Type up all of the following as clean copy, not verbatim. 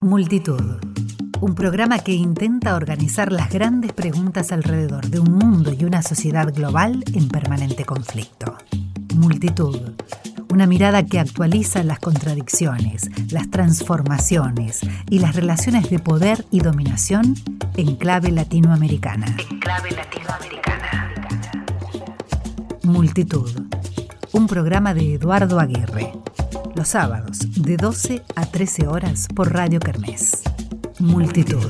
Multitud, un programa que intenta organizar las grandes preguntas alrededor de un mundo y una sociedad global en permanente conflicto. Multitud, una mirada que actualiza las contradicciones, las transformaciones y las relaciones de poder y dominación en clave latinoamericana. Multitud, un programa de Eduardo Aguirre. Los sábados, de 12 a 13 horas por Radio Kermés. Multitud.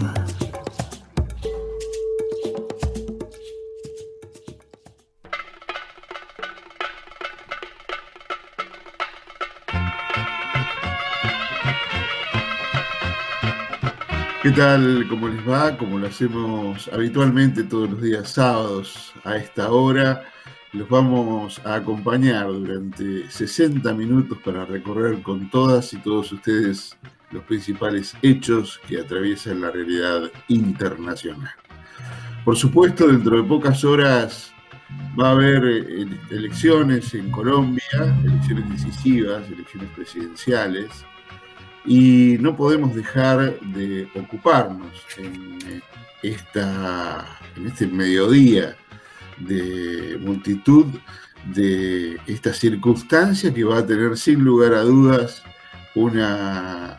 ¿Qué tal? ¿Cómo les va? Como lo hacemos habitualmente todos los días sábados a esta hora, los vamos a acompañar durante 60 minutos para recorrer con todas y todos ustedes los principales hechos que atraviesan la realidad internacional. Por supuesto, dentro de pocas horas va a haber elecciones en Colombia, elecciones decisivas, elecciones presidenciales, y no podemos dejar de ocuparnos en este mediodía de multitud de esta circunstancia que va a tener sin lugar a dudas una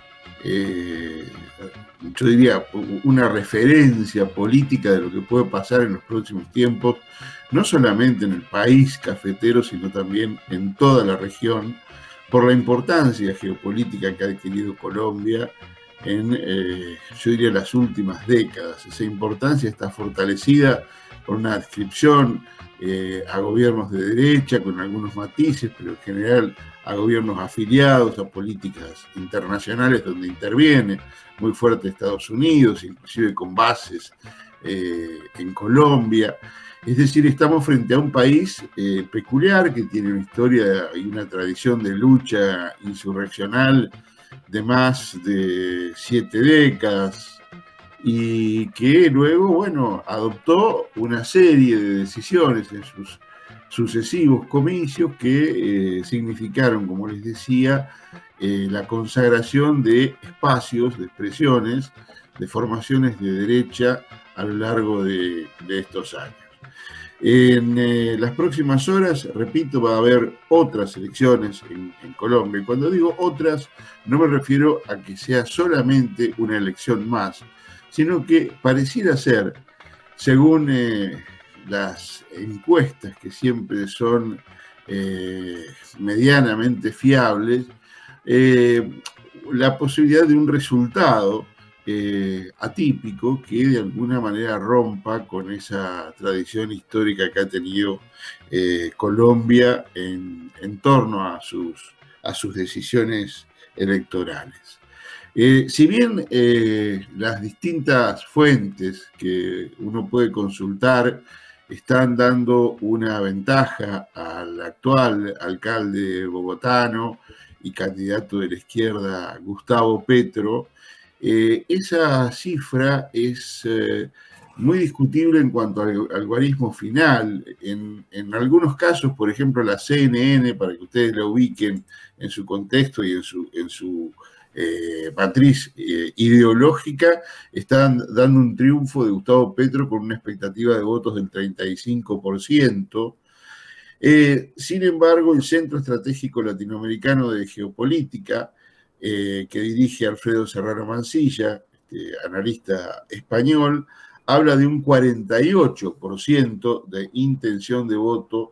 referencia política de lo que puede pasar en los próximos tiempos, no solamente en el país cafetero, sino también en toda la región, por la importancia geopolítica que ha adquirido Colombia en, las últimas décadas. Esa importancia está fortalecida por una adscripción a gobiernos de derecha, con algunos matices, pero en general a gobiernos afiliados a políticas internacionales donde interviene muy fuerte Estados Unidos, inclusive con bases en Colombia. Es decir, estamos frente a un país peculiar que tiene una historia y una tradición de lucha insurreccional de más de 7 décadas, y que luego, adoptó una serie de decisiones en sus sucesivos comicios que significaron, como les decía, la consagración de espacios, de expresiones, de formaciones de derecha a lo largo de estos años. En las próximas horas, repito, va a haber otras elecciones en Colombia. Y cuando digo otras, no me refiero a que sea solamente una elección más, sino que pareciera ser, según las encuestas que siempre son medianamente fiables, la posibilidad de un resultado atípico que de alguna manera rompa con esa tradición histórica que ha tenido Colombia en torno a sus decisiones electorales. Si bien las distintas fuentes que uno puede consultar están dando una ventaja al actual alcalde bogotano y candidato de la izquierda, Gustavo Petro, esa cifra es muy discutible en cuanto al algoritmo final. En algunos casos, por ejemplo, la CNN, para que ustedes la ubiquen en su contexto y en su matriz ideológica, están dando un triunfo de Gustavo Petro con una expectativa de votos del 35%. Sin embargo, el Centro Estratégico Latinoamericano de Geopolítica, que dirige Alfredo Serrano Mansilla, analista español, habla de un 48% de intención de voto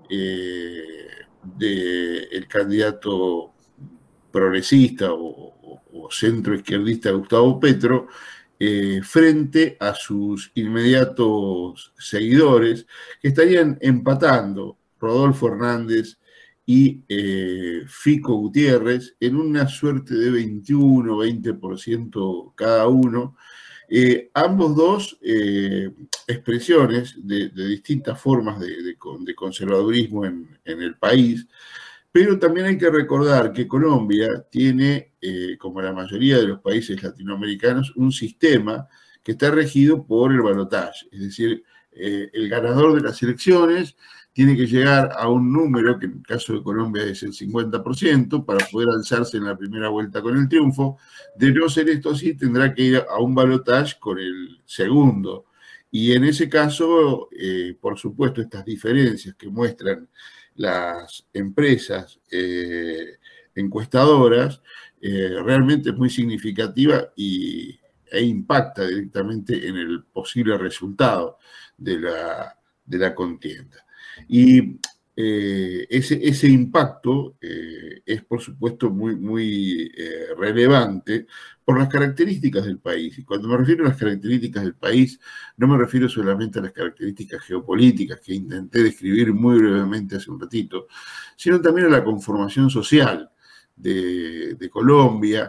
del candidato progresista o centroizquierdista Gustavo Petro, frente a sus inmediatos seguidores, que estarían empatando Rodolfo Hernández y Fico Gutiérrez en una suerte de 21-20% cada uno. Ambos dos expresiones de distintas formas de conservadurismo en el país, pero también hay que recordar que Colombia tiene, como la mayoría de los países latinoamericanos, un sistema que está regido por el balotaje, es decir, el ganador de las elecciones tiene que llegar a un número, que en el caso de Colombia es el 50%, para poder alzarse en la primera vuelta con el triunfo. De no ser esto así, tendrá que ir a un balotaje con el segundo. Y en ese caso, por supuesto, estas diferencias que muestran las empresas encuestadoras, realmente es muy significativa e impacta directamente en el posible resultado de la contienda. Y ese impacto es, por supuesto, muy relevante por las características del país. Y cuando me refiero a las características del país, no me refiero solamente a las características geopolíticas que intenté describir muy brevemente hace un ratito, sino también a la conformación social de Colombia,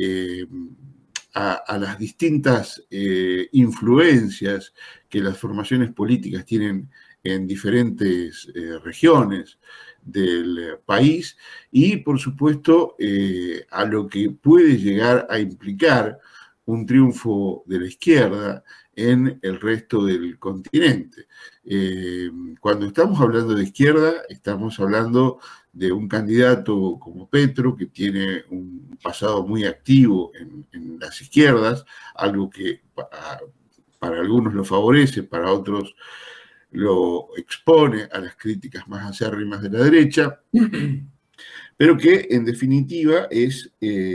a las distintas influencias que las formaciones políticas tienen en diferentes regiones del país y, por supuesto, a lo que puede llegar a implicar un triunfo de la izquierda en el resto del continente. Cuando estamos hablando de izquierda, estamos hablando de un candidato como Petro, que tiene un pasado muy activo en las izquierdas, algo que para algunos lo favorece, para otros lo expone a las críticas más acérrimas de la derecha, pero que en definitiva es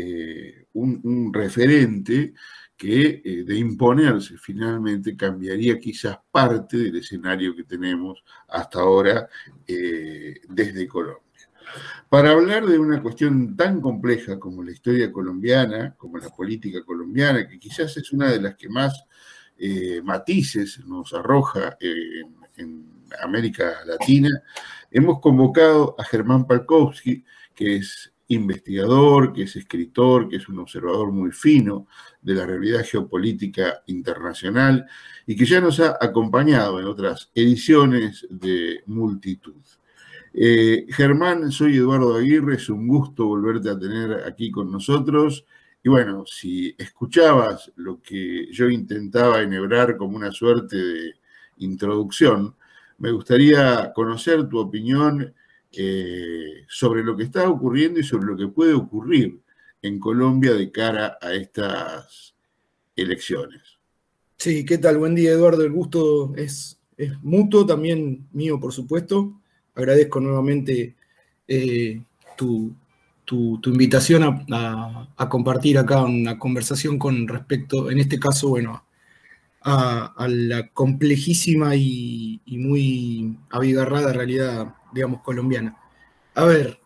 un referente que de imponerse finalmente cambiaría quizás parte del escenario que tenemos hasta ahora desde Colombia. Para hablar de una cuestión tan compleja como la historia colombiana, como la política colombiana, que quizás es una de las que más matices nos arroja en América Latina, hemos convocado a Germán Palkowski, que es investigador, que es escritor, que es un observador muy fino de la realidad geopolítica internacional y que ya nos ha acompañado en otras ediciones de Multitud. Germán, soy Eduardo Aguirre, es un gusto volverte a tener aquí con nosotros. Y bueno, si escuchabas lo que yo intentaba enhebrar como una suerte de introducción, me gustaría conocer tu opinión sobre lo que está ocurriendo y sobre lo que puede ocurrir en Colombia de cara a estas elecciones. Sí, ¿qué tal? Buen día, Eduardo. El gusto es mutuo, también mío, por supuesto. Agradezco nuevamente tu invitación a compartir acá una conversación con respecto, en este caso, bueno, a la complejísima y muy abigarrada realidad, digamos, colombiana. A ver,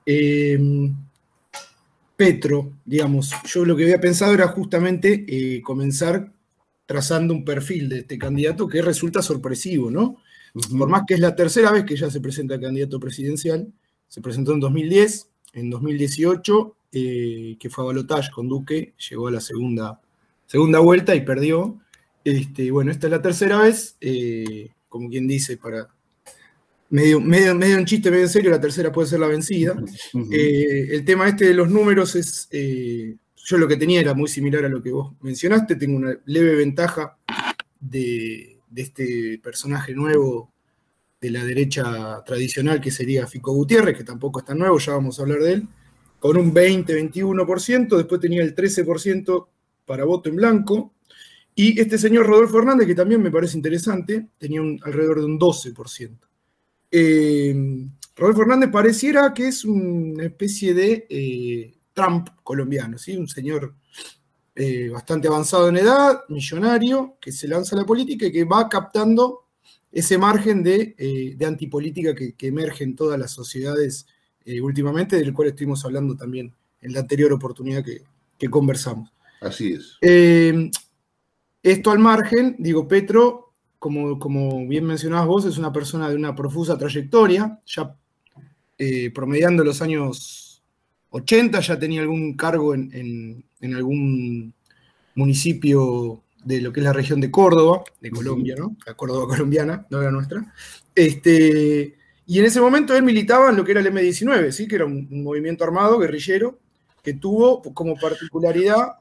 Petro, digamos, yo lo que había pensado era justamente comenzar trazando un perfil de este candidato que resulta sorpresivo, ¿no? Por más que es la tercera vez que ya se presenta candidato presidencial, se presentó en 2010, en 2018, que fue a balotaje con Duque, llegó a la segunda vuelta y perdió. Bueno, esta es la tercera vez, como quien dice, para medio en chiste, medio en serio, la tercera puede ser la vencida. El tema de los números es, yo lo que tenía era muy similar a lo que vos mencionaste, tengo una leve ventaja de este personaje nuevo de la derecha tradicional que sería Fico Gutiérrez, que tampoco es tan nuevo, ya vamos a hablar de él, con un 20-21%, después tenía el 13% para voto en blanco, y este señor Rodolfo Hernández, que también me parece interesante, tenía alrededor de un 12%. Rodolfo Hernández pareciera que es una especie de Trump colombiano, ¿sí? Un señor bastante avanzado en edad, millonario, que se lanza a la política y que va captando ese margen de antipolítica que emerge en todas las sociedades últimamente, del cual estuvimos hablando también en la anterior oportunidad que conversamos. Así es. Esto al margen, digo, Petro, como bien mencionabas vos, es una persona de una profusa trayectoria, ya promediando los años 80, ya tenía algún cargo en algún municipio de lo que es la región de Córdoba, de Colombia, ¿no? La Córdoba colombiana, no la nuestra. Y en ese momento él militaba en lo que era el M-19, ¿sí? Que era un movimiento armado, guerrillero, que tuvo como particularidad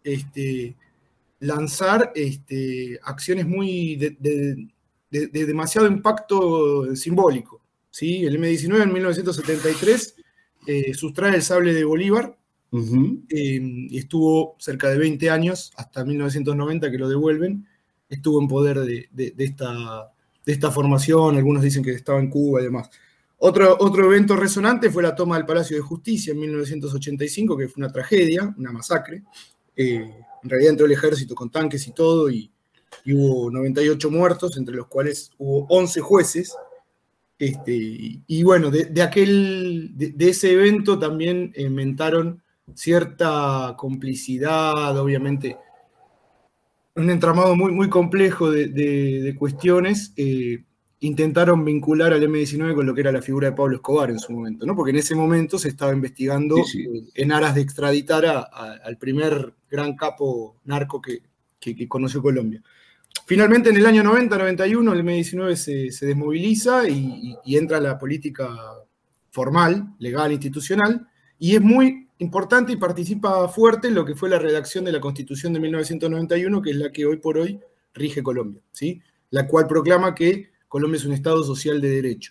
lanzar acciones muy de demasiado impacto simbólico, ¿sí? El M-19 en 1973 sustrae el sable de Bolívar, y estuvo cerca de 20 años, hasta 1990 que lo devuelven, estuvo en poder de esta formación. Algunos dicen que estaba en Cuba y demás. Otro evento resonante fue la toma del Palacio de Justicia en 1985, que fue una tragedia, una masacre. En realidad entró el ejército con tanques y todo, y hubo 98 muertos, entre los cuales hubo 11 jueces. Y bueno, de ese evento también inventaron cierta complicidad, obviamente, un entramado muy, muy complejo de cuestiones. Intentaron vincular al M-19 con lo que era la figura de Pablo Escobar en su momento, ¿no? Porque en ese momento se estaba investigando en aras de extraditar al primer gran capo narco que conoció Colombia. Finalmente, en el año 90-91, el M-19 se desmoviliza y entra a la política formal, legal, institucional, y es muy importante y participa fuerte en lo que fue la redacción de la Constitución de 1991, que es la que hoy por hoy rige Colombia, ¿sí? La cual proclama que Colombia es un Estado social de derecho.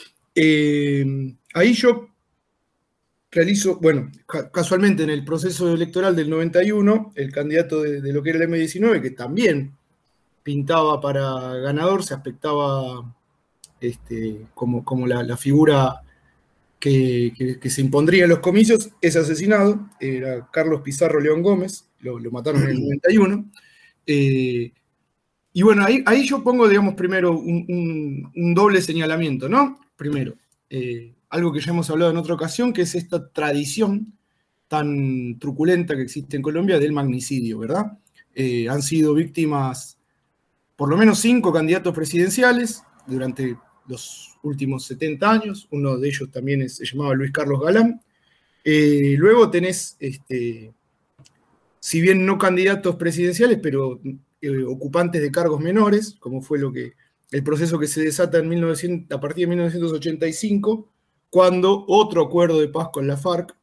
Ahí yo realizo, bueno, casualmente en el proceso electoral del 91, el candidato de lo que era el M-19, que también pintaba para ganador, se aspectaba como la figura que se impondría en los comicios, es asesinado. Era Carlos Pizarro León Gómez, lo mataron en el 91. Y bueno, ahí yo pongo, digamos, primero un doble señalamiento, ¿no? Primero, algo que ya hemos hablado en otra ocasión, que es esta tradición tan truculenta que existe en Colombia del magnicidio, ¿verdad? Han sido víctimas por lo menos 5 candidatos presidenciales durante los últimos 70 años. Uno de ellos también se llamaba Luis Carlos Galán. Luego tenés, si bien no candidatos presidenciales, pero ocupantes de cargos menores, como fue el proceso que se desata a partir de 1985, cuando otro acuerdo de paz con la FARC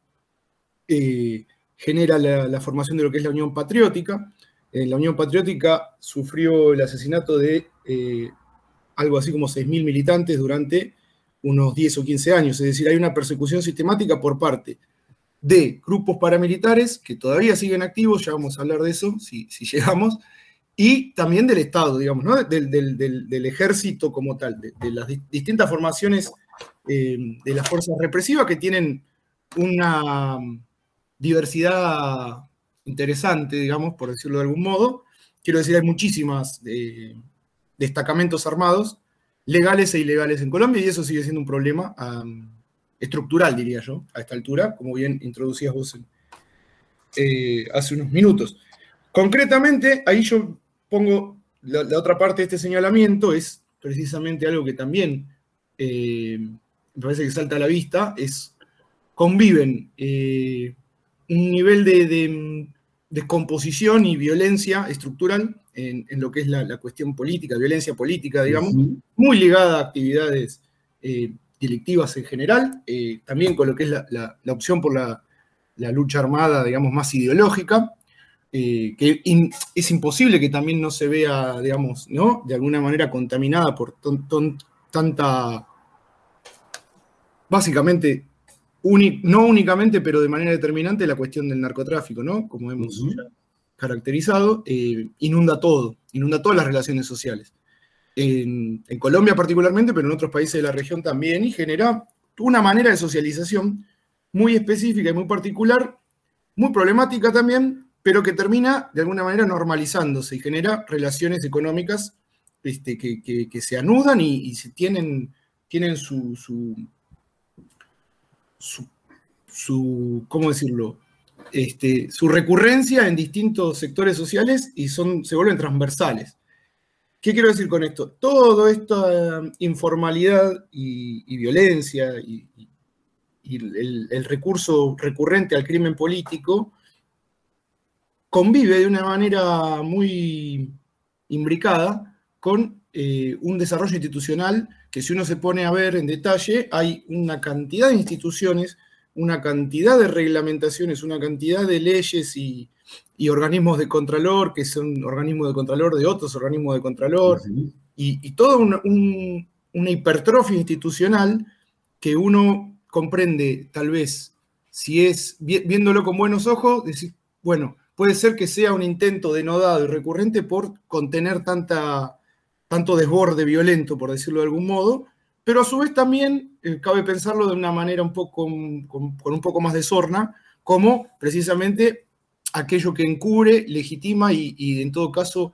genera la formación de lo que es la Unión Patriótica. La Unión Patriótica sufrió el asesinato de algo así como 6.000 militantes durante unos 10 o 15 años. Es decir, hay una persecución sistemática por parte de grupos paramilitares que todavía siguen activos, ya vamos a hablar de eso si llegamos, y también del Estado, digamos, ¿no? del ejército como tal, de las distintas formaciones de las fuerzas represivas, que tienen una diversidad interesante, digamos, por decirlo de algún modo. Quiero decir, hay muchísimas destacamentos armados, legales e ilegales en Colombia, y eso sigue siendo un problema estructural, diría yo, a esta altura, como bien introducías vos hace unos minutos. Concretamente, ahí yo pongo la otra parte de este señalamiento, es precisamente algo que también me parece que salta a la vista, conviven un nivel de descomposición y violencia estructural en lo que es la cuestión política, violencia política, digamos, muy ligada a actividades delictivas en general, también con lo que es la opción por la lucha armada, digamos, más ideológica, que es imposible que también no se vea, digamos, ¿no?, de alguna manera contaminada por tanta, básicamente, no únicamente, pero de manera determinante, la cuestión del narcotráfico, ¿no? Como hemos ya caracterizado, inunda todas las relaciones sociales. En Colombia particularmente, pero en otros países de la región también, y genera una manera de socialización muy específica y muy particular, muy problemática también, pero que termina de alguna manera normalizándose y genera relaciones económicas que se anudan y tienen su ¿cómo decirlo? Su recurrencia en distintos sectores sociales y se vuelven transversales. ¿Qué quiero decir con esto? Toda esta informalidad y violencia y el recurso recurrente al crimen político convive de una manera muy imbricada con un desarrollo institucional que, si uno se pone a ver en detalle, hay una cantidad de instituciones, una cantidad de reglamentaciones, una cantidad de leyes y organismos de contralor, que son organismos de contralor de otros organismos de contralor, y todo una hipertrofia institucional que uno comprende, tal vez, si es viéndolo con buenos ojos, decir, bueno, puede ser que sea un intento denodado y recurrente por contener tanto desborde violento, por decirlo de algún modo, pero a su vez también cabe pensarlo de una manera con un poco más de sorna, como precisamente aquello que encubre, legitima y en todo caso,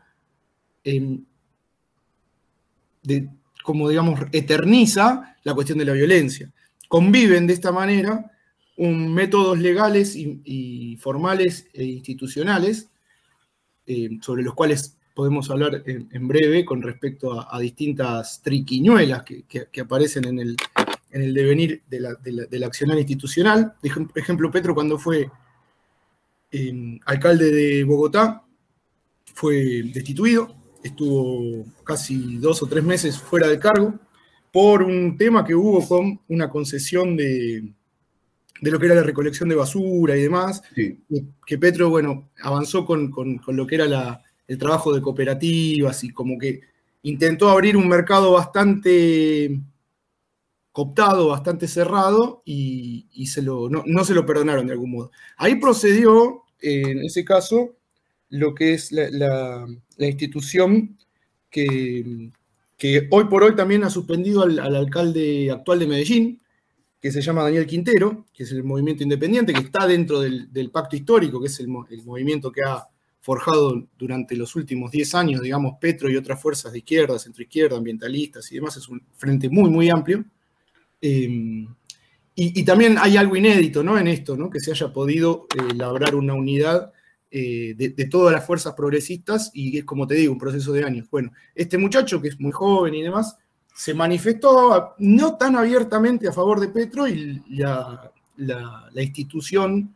como digamos, eterniza la cuestión de la violencia. Conviven de esta manera métodos legales y formales e institucionales, sobre los cuales podemos hablar en breve con respecto a distintas triquiñuelas que aparecen en el devenir del accionar institucional. Por ejemplo, Petro, cuando fue alcalde de Bogotá, fue destituido, estuvo casi 2 o 3 meses fuera de cargo por un tema que hubo con una concesión de lo que era la recolección de basura y demás, Sí. que Petro, bueno, avanzó con lo que era el trabajo de cooperativas y como que intentó abrir un mercado bastante cooptado, bastante cerrado, y no se lo perdonaron de algún modo. Ahí procedió, en ese caso, lo que es la institución que hoy por hoy también ha suspendido al alcalde actual de Medellín, que se llama Daniel Quintero, que es el movimiento independiente, que está dentro del pacto histórico, que es el movimiento que ha forjado durante los últimos 10 años, digamos, Petro y otras fuerzas de izquierda, centroizquierda, ambientalistas y demás. Es un frente muy, muy amplio. Y también hay algo inédito, ¿no?, en esto, ¿no?, que se haya podido labrar una unidad de todas las fuerzas progresistas, y es, como te digo, un proceso de años. Bueno, este muchacho, que es muy joven y demás, se manifestó no tan abiertamente a favor de Petro, y la institución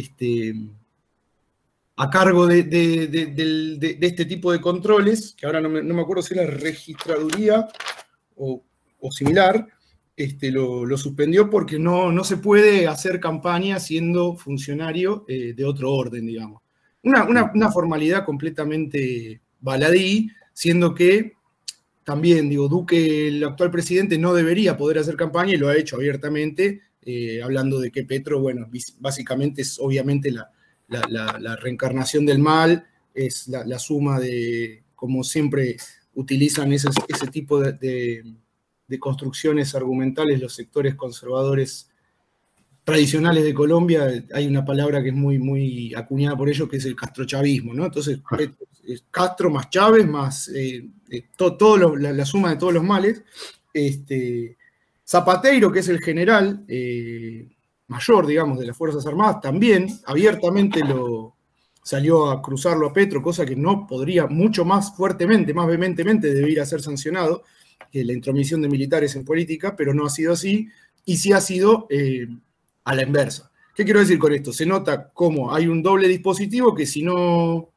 a cargo de este tipo de controles, que ahora no me acuerdo si era registraduría o similar, lo suspendió porque no se puede hacer campaña siendo funcionario de otro orden, digamos. Una formalidad completamente baladí, siendo que también, digo, Duque, el actual presidente, no debería poder hacer campaña, y lo ha hecho abiertamente, hablando de que Petro, bueno, básicamente es obviamente la reencarnación del mal, es la suma de, como siempre utilizan ese tipo de construcciones argumentales los sectores conservadores tradicionales de Colombia. Hay una palabra que es muy, muy acuñada por ellos, que es el castrochavismo, ¿no? Entonces, Castro más Chávez más la suma de todos los males. Zapateiro, que es el general mayor, digamos, de las Fuerzas Armadas, también abiertamente salió a cruzarlo a Petro, cosa que no podría, mucho más fuertemente, más vehementemente, debería ser sancionado, que la intromisión de militares en política, pero no ha sido así, y sí ha sido a la inversa. ¿Qué quiero decir con esto? Se nota cómo hay un doble dispositivo que si no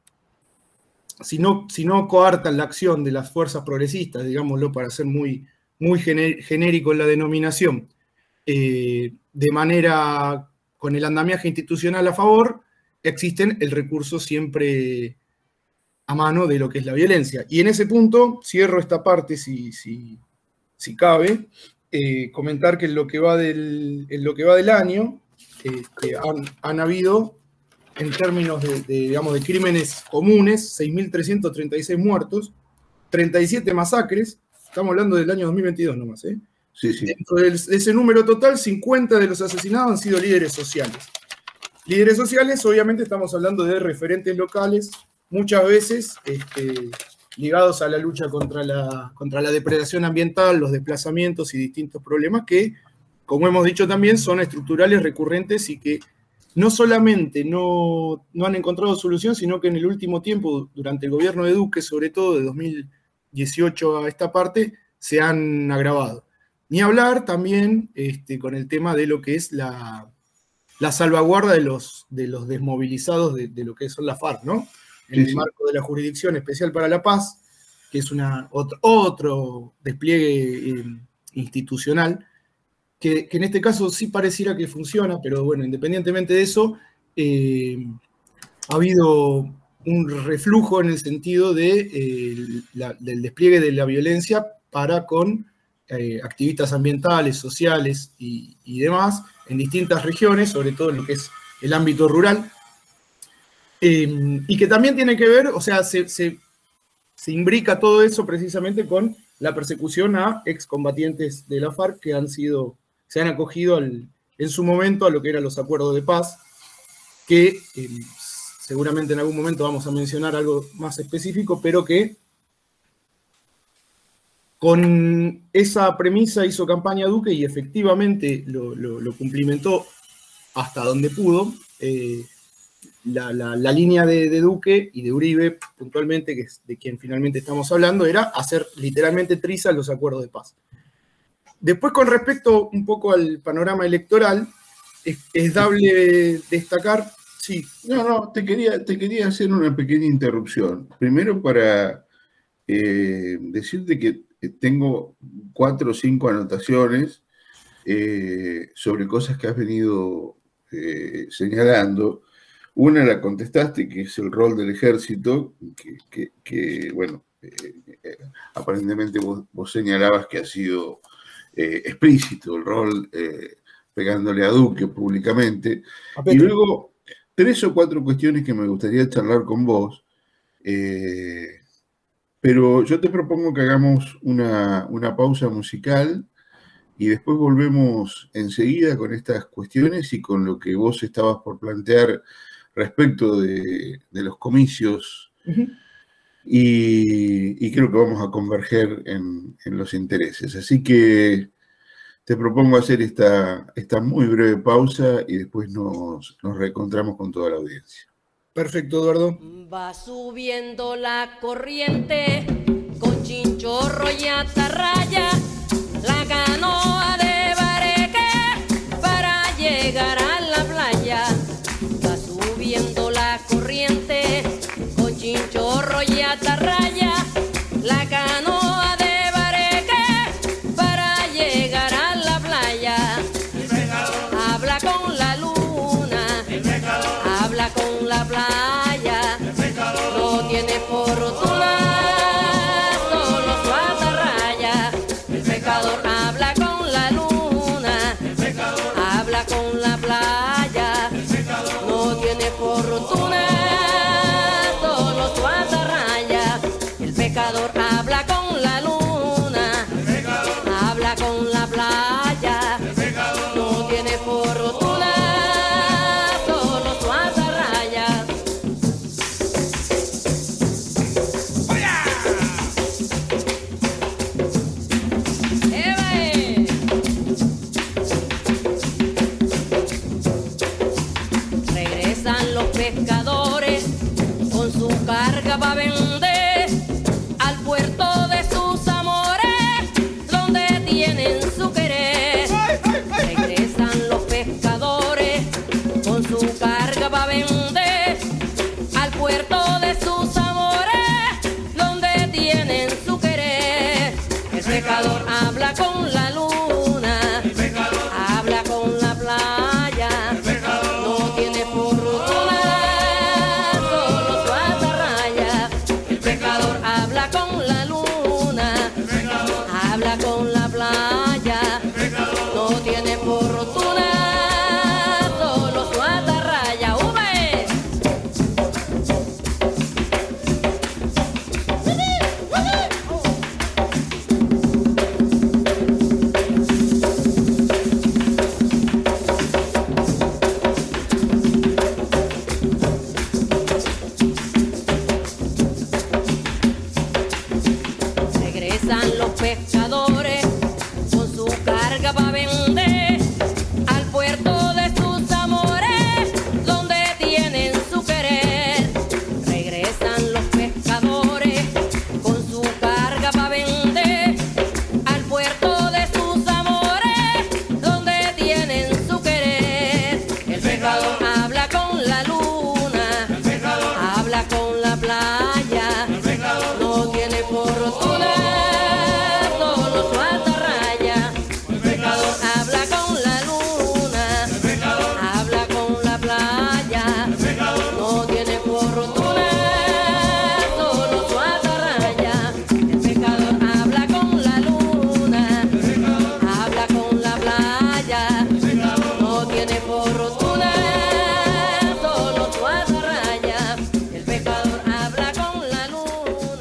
coartan la acción de las fuerzas progresistas, digámoslo para ser muy, muy genérico en la denominación, de manera con el andamiaje institucional a favor, existen el recurso siempre a mano de lo que es la violencia. Y en ese punto, cierro esta parte si cabe, comentar que en lo que va del año, han habido, en términos digamos, de crímenes comunes, 6.336 muertos, 37 masacres, estamos hablando del año 2022 nomás, ¿eh? Sí, sí. Dentro de ese número total, 50 de los asesinados han sido líderes sociales. Líderes sociales, obviamente estamos hablando de referentes locales, muchas veces ligados a la lucha contra la depredación ambiental, los desplazamientos y distintos problemas que, como hemos dicho también, son estructurales, recurrentes, y que no solamente no han encontrado solución, sino que en el último tiempo, durante el gobierno de Duque, sobre todo de 2018 a esta parte, se han agravado. Ni hablar también con el tema de lo que es la salvaguarda de los desmovilizados de lo que son las FARC, ¿no? En el marco de la Jurisdicción Especial para la Paz, que es otro despliegue institucional, que en este caso sí pareciera que funciona, pero bueno, independientemente de eso, ha habido un reflujo en el sentido del despliegue de la violencia para con activistas ambientales, sociales y demás en distintas regiones, sobre todo en lo que es el ámbito rural, y que también tiene que ver, o sea, se imbrica todo eso precisamente con la persecución a excombatientes de la FARC que se han acogido en su momento a lo que eran los acuerdos de paz, que seguramente en algún momento vamos a mencionar algo más específico, pero que con esa premisa hizo campaña Duque y efectivamente lo cumplimentó hasta donde pudo. La línea de Duque y de Uribe, puntualmente, que es de quien finalmente estamos hablando, era hacer literalmente trizas los acuerdos de paz. Después, con respecto un poco al panorama electoral, es dable destacar, sí. No, te quería hacer una pequeña interrupción. Primero para decirte que tengo 4 o 5 anotaciones sobre cosas que has venido señalando. Una la contestaste, que es el rol del ejército, que bueno, aparentemente vos señalabas que ha sido explícito el rol pegándole a Duque públicamente. Y luego 3 o 4 cuestiones que me gustaría charlar con vos, pero yo te propongo que hagamos una pausa musical y después volvemos enseguida con estas cuestiones y con lo que vos estabas por plantear respecto de los comicios. Uh-huh. Y creo que vamos a converger en los intereses. Así que te propongo hacer esta muy breve pausa y después nos reencontramos con toda la audiencia. Perfecto, Eduardo. Va subiendo la corriente con chinchorro y atarraya, la canoa de Bareque para llegar a la playa. Va subiendo la corriente con chinchorro y atarraya, la canoa de Bareque para llegar a la playa. Habla con la luna, habla con la playa, no tiene fortuna, solo su atarraya. El pescador habla con la luna, habla con la playa, no tiene fortuna, solo su atarraya. El pescador habla con la luna, habla con la playa, no tiene fortuna, solo su atarraya. Regresan los pescadores con su carga para vender al puerto de sus amores, donde tienen su querer. Regresan los pescadores con su carga para vender al puerto de sus amores, donde tienen su querer. El pescador habla con la luna, habla con la playa, no tiene fortuna, solo su atarraya. El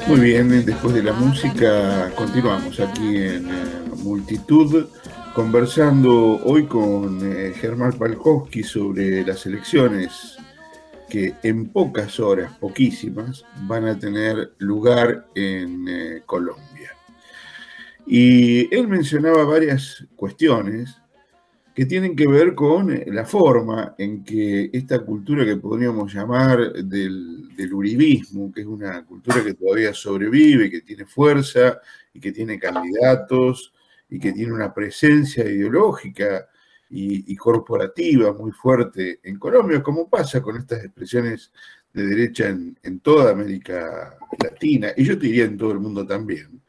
Muy bien, después de la música continuamos aquí en Multitud, conversando hoy con Germán Palkowski sobre las elecciones que en pocas horas, poquísimas, van a tener lugar en Colombia. Y él mencionaba varias cuestiones que tienen que ver con la forma en que esta cultura que podríamos llamar del uribismo, que es una cultura que todavía sobrevive, que tiene fuerza y que tiene candidatos y que tiene una presencia ideológica y corporativa muy fuerte en Colombia, como pasa con estas expresiones de derecha en toda América Latina, y yo te diría en todo el mundo también.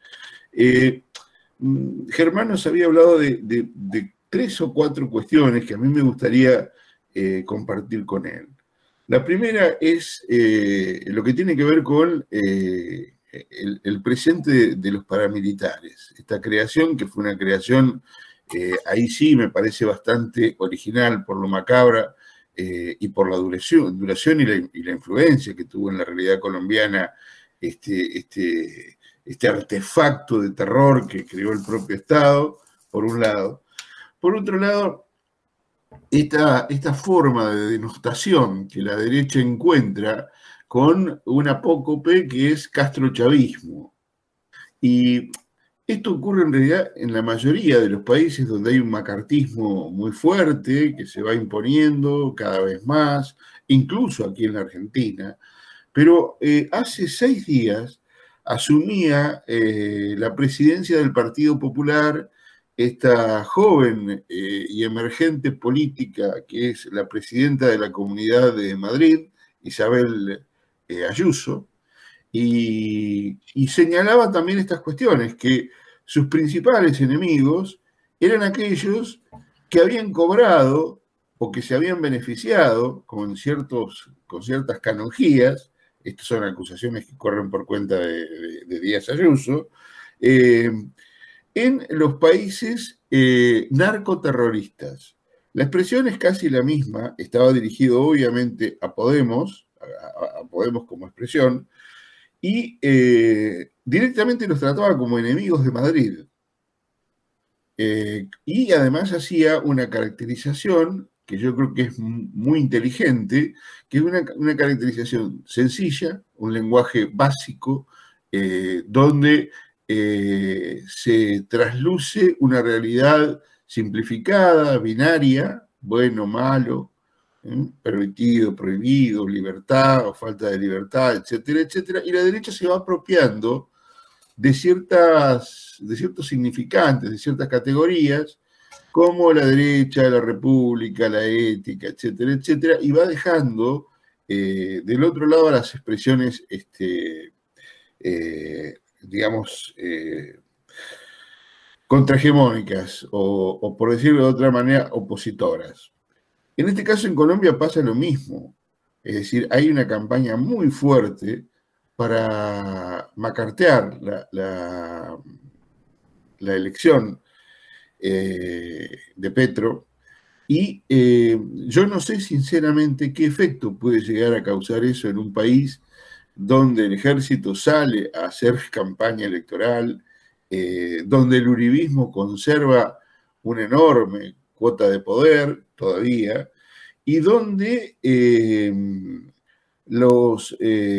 Germán nos había hablado de 3 o 4 cuestiones que a mí me gustaría compartir con él. La primera es lo que tiene que ver con el presente de los paramilitares. Esta creación, que fue una creación, ahí sí me parece bastante original por lo macabra y por la duración y la influencia que tuvo en la realidad colombiana este artefacto de terror que creó el propio Estado, por un lado. Por otro lado, esta forma de denostación que la derecha encuentra con un apócope que es castrochavismo. Y esto ocurre en realidad en la mayoría de los países donde hay un macartismo muy fuerte que se va imponiendo cada vez más, incluso aquí en la Argentina. Pero hace 6 días asumía la presidencia del Partido Popular esta joven y emergente política que es la presidenta de la Comunidad de Madrid, Isabel Ayuso, y señalaba también estas cuestiones, que sus principales enemigos eran aquellos que habían cobrado o que se habían beneficiado con ciertas canonjías. Estas son acusaciones que corren por cuenta de Díaz Ayuso, en los países narcoterroristas. La expresión es casi la misma, estaba dirigido obviamente a Podemos como expresión, y directamente los trataba como enemigos de Madrid. Y además hacía una caracterización que yo creo que es muy inteligente, que es una caracterización sencilla, un lenguaje básico, donde se trasluce una realidad simplificada, binaria, bueno, malo, permitido, prohibido, libertad o falta de libertad, etcétera, etcétera, y la derecha se va apropiando de ciertos significantes, de ciertas categorías, como la derecha, la república, la ética, etcétera, etcétera, y va dejando del otro lado las expresiones digamos, contrahegemónicas o, por decirlo de otra manera, opositoras. En este caso, en Colombia pasa lo mismo. Es decir, hay una campaña muy fuerte para macartear la elección de Petro, y yo no sé sinceramente qué efecto puede llegar a causar eso en un país donde el ejército sale a hacer campaña electoral, donde el uribismo conserva una enorme cuota de poder todavía, y donde los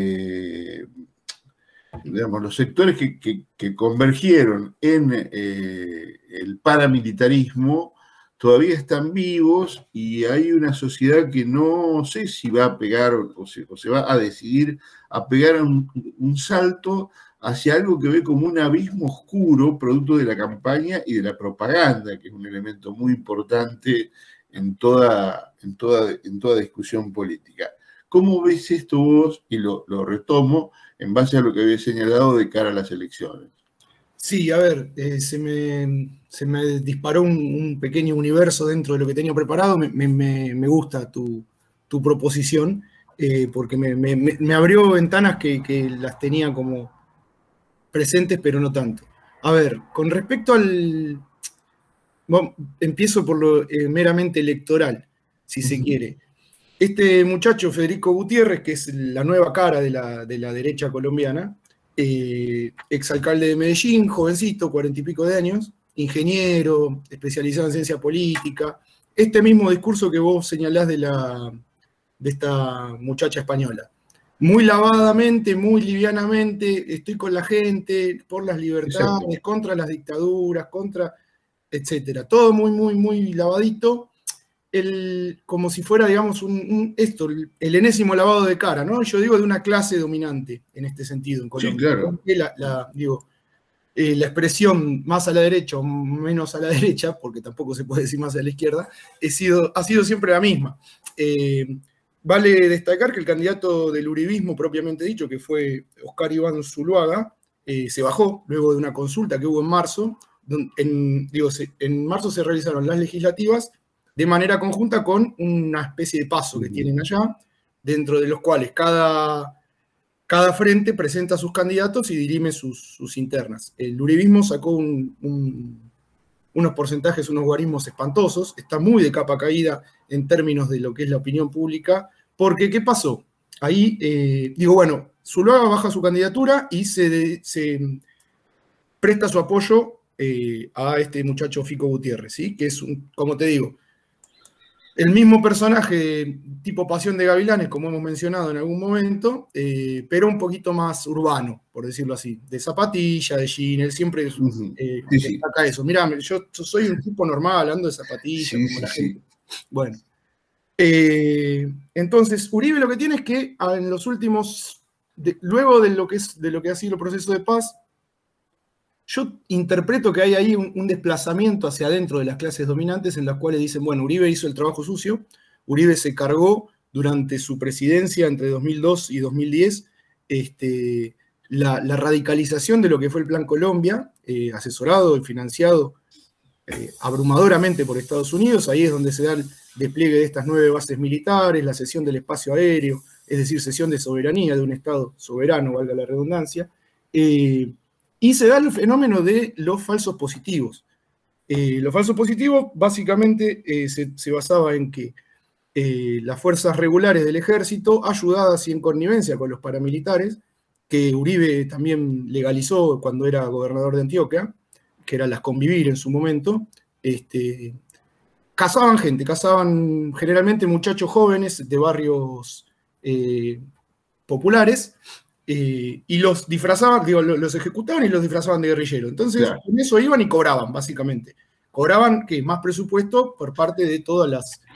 sectores que convergieron en el paramilitarismo todavía están vivos, y hay una sociedad que no sé si va a pegar o se va a decidir a pegar un salto hacia algo que ve como un abismo oscuro producto de la campaña y de la propaganda, que es un elemento muy importante en toda discusión política. ¿Cómo ves esto vos? Y lo retomo en base a lo que había señalado de cara a las elecciones. Sí, a ver, se me disparó un pequeño universo dentro de lo que tenía preparado. Me gusta tu proposición, porque me abrió ventanas que las tenía como presentes, pero no tanto. A ver, con respecto empiezo por lo meramente electoral, si se quiere. Este muchacho, Federico Gutiérrez, que es la nueva cara de la derecha colombiana, exalcalde de Medellín, jovencito, 40 y pico de años, ingeniero, especializado en ciencia política. Este mismo discurso que vos señalás de esta muchacha española. Muy lavadamente, muy livianamente, estoy con la gente, por las libertades, exacto, contra las dictaduras, etcétera. Todo muy, muy, muy lavadito, como si fuera, digamos, el enésimo lavado de cara, ¿no? Yo digo de una clase dominante en este sentido en Colombia. Sí, claro. La expresión más a la derecha o menos a la derecha, porque tampoco se puede decir más a la izquierda, ha sido siempre la misma. Vale destacar que el candidato del uribismo propiamente dicho, que fue Oscar Iván Zuluaga, se bajó luego de una consulta que hubo en marzo. En marzo se realizaron las legislativas de manera conjunta con una especie de paso que tienen allá, dentro de los cuales cada frente presenta sus candidatos y dirime sus internas. El uribismo sacó unos porcentajes, unos guarismos espantosos, está muy de capa caída en términos de lo que es la opinión pública, porque ¿qué pasó? Ahí, Zuluaga baja su candidatura y se presta su apoyo a este muchacho Fico Gutiérrez, ¿sí? Que es, como te digo, el mismo personaje tipo Pasión de Gavilanes, como hemos mencionado en algún momento, pero un poquito más urbano, por decirlo así, de zapatilla, de jean, él siempre destaca eso. Mirá, yo soy un tipo normal, ando de zapatilla, como la gente. Bueno. Entonces, Uribe lo que tiene es que en los últimos, luego de lo que ha sido el proceso de paz, yo interpreto que hay ahí un desplazamiento hacia adentro de las clases dominantes en las cuales dicen, bueno, Uribe hizo el trabajo sucio, Uribe se cargó durante su presidencia entre 2002 y 2010 la radicalización de lo que fue el Plan Colombia, asesorado y financiado abrumadoramente por Estados Unidos. Ahí es donde se da el despliegue de estas 9 bases militares, la cesión del espacio aéreo, es decir, cesión de soberanía de un Estado soberano, valga la redundancia, y se da el fenómeno de los falsos positivos. Los falsos positivos básicamente se basaba en que las fuerzas regulares del ejército, ayudadas y en connivencia con los paramilitares, que Uribe también legalizó cuando era gobernador de Antioquia, que eran las Convivir en su momento, cazaban gente, cazaban generalmente muchachos jóvenes de barrios populares, y los disfrazaban, los ejecutaban y los disfrazaban de guerrilleros. Entonces, claro, con eso iban y cobraban, básicamente. Cobraban más presupuesto por parte de todos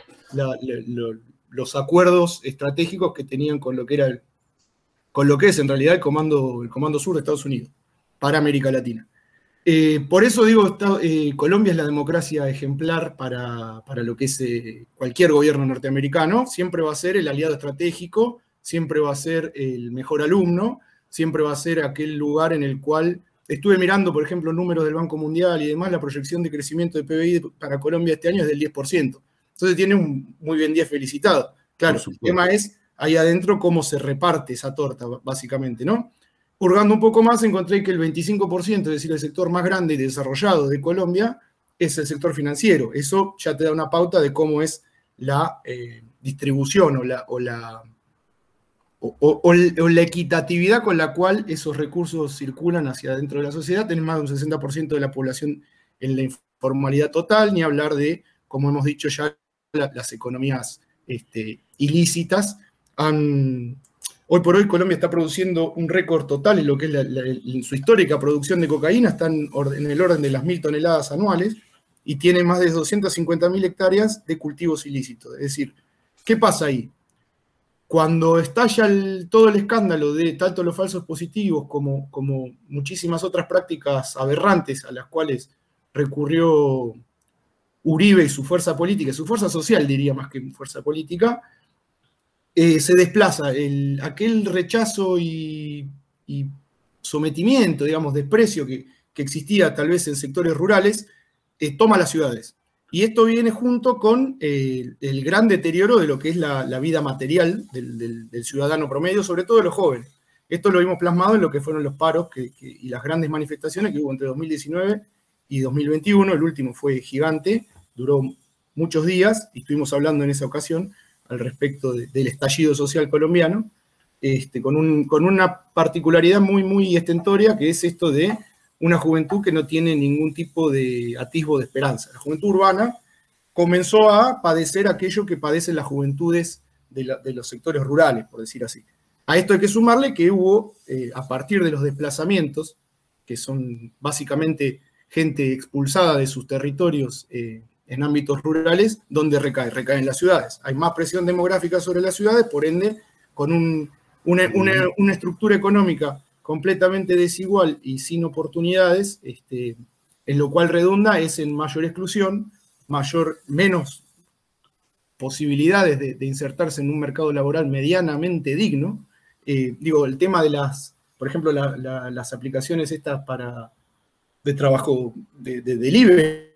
los acuerdos estratégicos que tenían con lo que es en realidad el Comando Sur de Estados Unidos, para América Latina. Por eso digo, Colombia es la democracia ejemplar para lo que es cualquier gobierno norteamericano. Siempre va a ser el aliado estratégico, siempre va a ser el mejor alumno, siempre va a ser aquel lugar en el cual estuve mirando, por ejemplo, números del Banco Mundial y demás, la proyección de crecimiento de PBI para Colombia este año es del 10%. Entonces tiene un muy bien día felicitado. Claro, el tema es ahí adentro cómo se reparte esa torta, básicamente, ¿no? Hurgando un poco más, encontré que el 25%, es decir, el sector más grande y desarrollado de Colombia, es el sector financiero. Eso ya te da una pauta de cómo es la distribución o la equitatividad con la cual esos recursos circulan hacia adentro de la sociedad. Tenés más de un 60% de la población en la informalidad total, ni hablar de, como hemos dicho ya, las economías ilícitas. Hoy por hoy Colombia está produciendo un récord total en lo que es su histórica producción de cocaína, está en el orden de las 1.000 toneladas anuales y tiene más de 250.000 hectáreas de cultivos ilícitos. Es decir, ¿qué pasa ahí? Cuando estalla todo el escándalo de tanto los falsos positivos como muchísimas otras prácticas aberrantes a las cuales recurrió Uribe y su fuerza política, su fuerza social diría más que fuerza política, se desplaza aquel rechazo y sometimiento, digamos, desprecio que existía tal vez en sectores rurales, toma las ciudades. Y esto viene junto con el gran deterioro de lo que es la vida material del ciudadano promedio, sobre todo de los jóvenes. Esto lo vimos plasmado en lo que fueron los paros y las grandes manifestaciones que hubo entre 2019 y 2021. El último fue gigante, duró muchos días, y estuvimos hablando en esa ocasión al respecto del estallido social colombiano. con una particularidad muy, muy estentoria, que es esto de una juventud que no tiene ningún tipo de atisbo de esperanza. La juventud urbana comenzó a padecer aquello que padecen las juventudes de los sectores rurales, por decir así. A esto hay que sumarle que hubo, a partir de los desplazamientos, que son básicamente gente expulsada de sus territorios en ámbitos rurales, donde recae en las ciudades. Hay más presión demográfica sobre las ciudades, por ende, con una estructura económica completamente desigual y sin oportunidades, en lo cual redunda es en mayor exclusión, menos posibilidades de insertarse en un mercado laboral medianamente digno. El tema de por ejemplo, las aplicaciones estas de trabajo de delivery,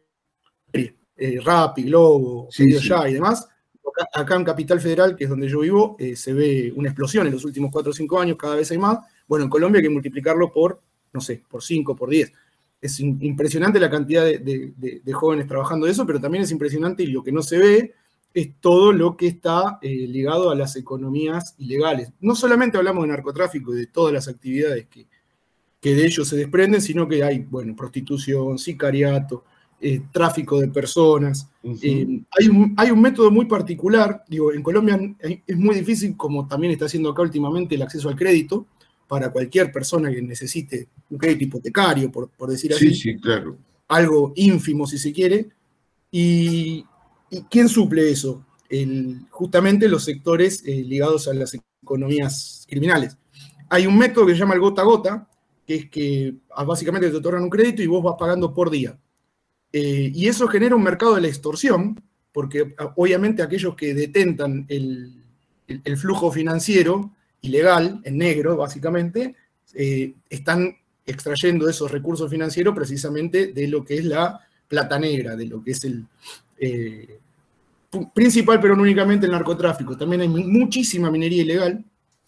Rappi, Globo, Pedido Ya y demás. Acá en Capital Federal, que es donde yo vivo, se ve una explosión en los últimos 4 o 5 años, cada vez hay más. Bueno, en Colombia hay que multiplicarlo por 5, por 10. Es impresionante la cantidad de jóvenes trabajando de eso, pero también es impresionante, y lo que no se ve es todo lo que está ligado a las economías ilegales. No solamente hablamos de narcotráfico y de todas las actividades que de ellos se desprenden, sino que hay, prostitución, sicariato, tráfico de personas. Hay un método muy particular, en Colombia es muy difícil, como también está haciendo acá últimamente, el acceso al crédito para cualquier persona que necesite un crédito hipotecario, por decir así. Sí, claro. Algo ínfimo, si se quiere. ¿Y quién suple eso? Justamente los sectores ligados a las economías criminales. Hay un método que se llama el gota a gota, que es que básicamente te otorgan un crédito y vos vas pagando por día. Y eso genera un mercado de la extorsión, porque obviamente aquellos que detentan el flujo financiero ilegal, en negro básicamente, están extrayendo esos recursos financieros precisamente de lo que es la plata negra, de lo que es el principal, pero no únicamente el narcotráfico. También hay muchísima minería ilegal.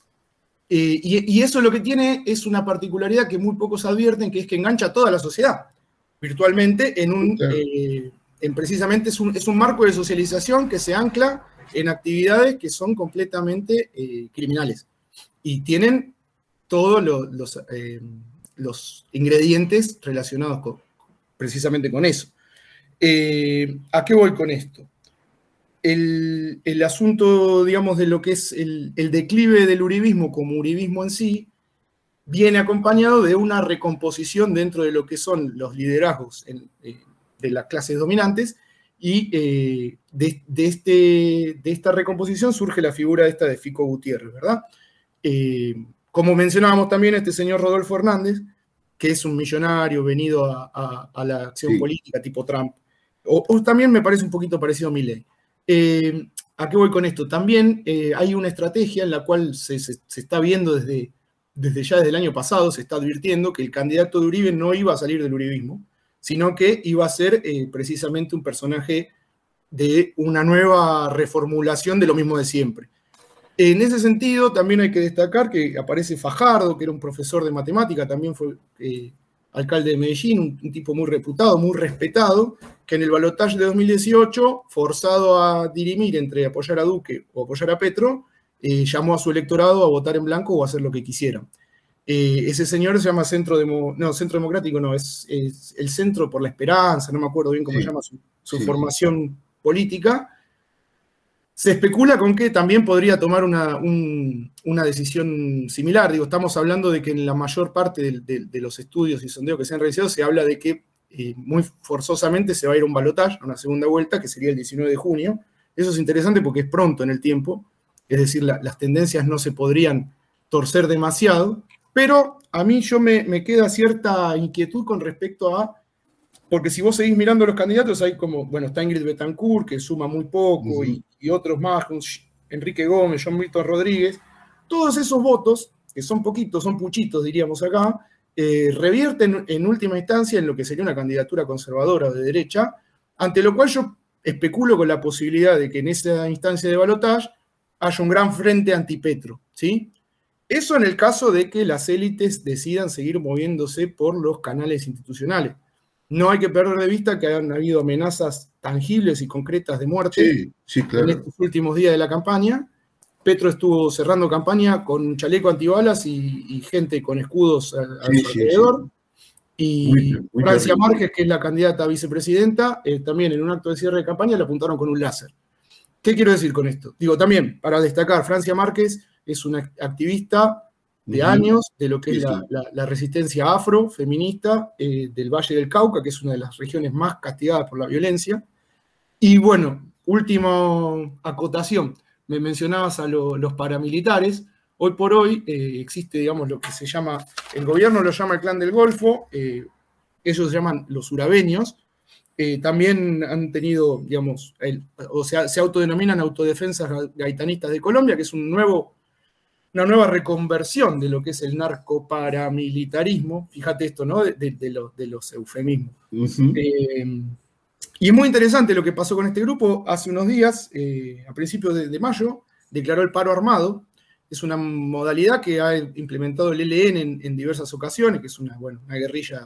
Y eso lo que tiene es una particularidad que muy pocos advierten, que es que engancha a toda la sociedad virtualmente precisamente es un marco de socialización que se ancla en actividades que son completamente criminales y tienen todos los ingredientes relacionados precisamente con eso. ¿A qué voy con esto? El asunto, digamos, de lo que es el declive del uribismo como uribismo en sí, viene acompañado de una recomposición dentro de lo que son los liderazgos de las clases dominantes, y de esta recomposición surge la figura esta de Fico Gutiérrez, ¿verdad? Como mencionábamos también, este señor Rodolfo Hernández, que es un millonario venido a la acción política tipo Trump, o también me parece un poquito parecido a Milei. ¿A qué voy con esto? También hay una estrategia en la cual se está viendo desde el año pasado, se está advirtiendo que el candidato de Uribe no iba a salir del uribismo, sino que iba a ser precisamente un personaje de una nueva reformulación de lo mismo de siempre. En ese sentido, también hay que destacar que aparece Fajardo, que era un profesor de matemática, también fue alcalde de Medellín, un tipo muy reputado, muy respetado, que en el balotaje de 2018, forzado a dirimir entre apoyar a Duque o apoyar a Petro, llamó a su electorado a votar en blanco o a hacer lo que quisieran. Ese señor se llama Centro Democrático, no, es el Centro por la Esperanza, no me acuerdo bien cómo se llama su formación política. Se especula con que también podría tomar una decisión similar. Estamos hablando de que en la mayor parte de los estudios y sondeos que se han realizado se habla de que muy forzosamente se va a ir a un balotaje, a una segunda vuelta, que sería el 19 de junio. Eso es interesante porque es pronto en el tiempo, es decir, las tendencias no se podrían torcer demasiado, pero a mí me queda cierta inquietud con respecto a, porque si vos seguís mirando los candidatos, hay como, está Ingrid Betancourt, que suma muy poco, y otros más, Enrique Gómez, John Milton Rodríguez, todos esos votos, que son poquitos, son puchitos, diríamos acá, revierten en última instancia en lo que sería una candidatura conservadora o de derecha, ante lo cual yo especulo con la posibilidad de que en esa instancia de balotaje haya un gran frente antipetro, ¿sí? Eso en el caso de que las élites decidan seguir moviéndose por los canales institucionales. No hay que perder de vista que han habido amenazas tangibles y concretas de muerte claro, en estos últimos días de la campaña, Petro estuvo cerrando campaña con chaleco antibalas y gente con escudos a su alrededor. Y muy Francia terrible. Márquez, que es la candidata a vicepresidenta, también en un acto de cierre de campaña le apuntaron con un láser. ¿Qué quiero decir con esto? Digo, también, para destacar, Francia Márquez es una activista de años de lo que es la resistencia afro, feminista, del Valle del Cauca, que es una de las regiones más castigadas por la violencia. Y bueno, última acotación. Me mencionabas a los paramilitares. Hoy por hoy existe, digamos, lo que se llama, el gobierno lo llama el Clan del Golfo, ellos se llaman los urabeños, también han tenido, digamos, se autodenominan Autodefensas Gaitanistas de Colombia, que es una nueva reconversión de lo que es el narcoparamilitarismo. Fíjate esto, ¿no? De los eufemismos. Uh-huh. Y es muy interesante lo que pasó con este grupo. Hace unos días, a principios de mayo, declaró el paro armado. Es una modalidad que ha implementado el ELN en diversas ocasiones, que es una guerrilla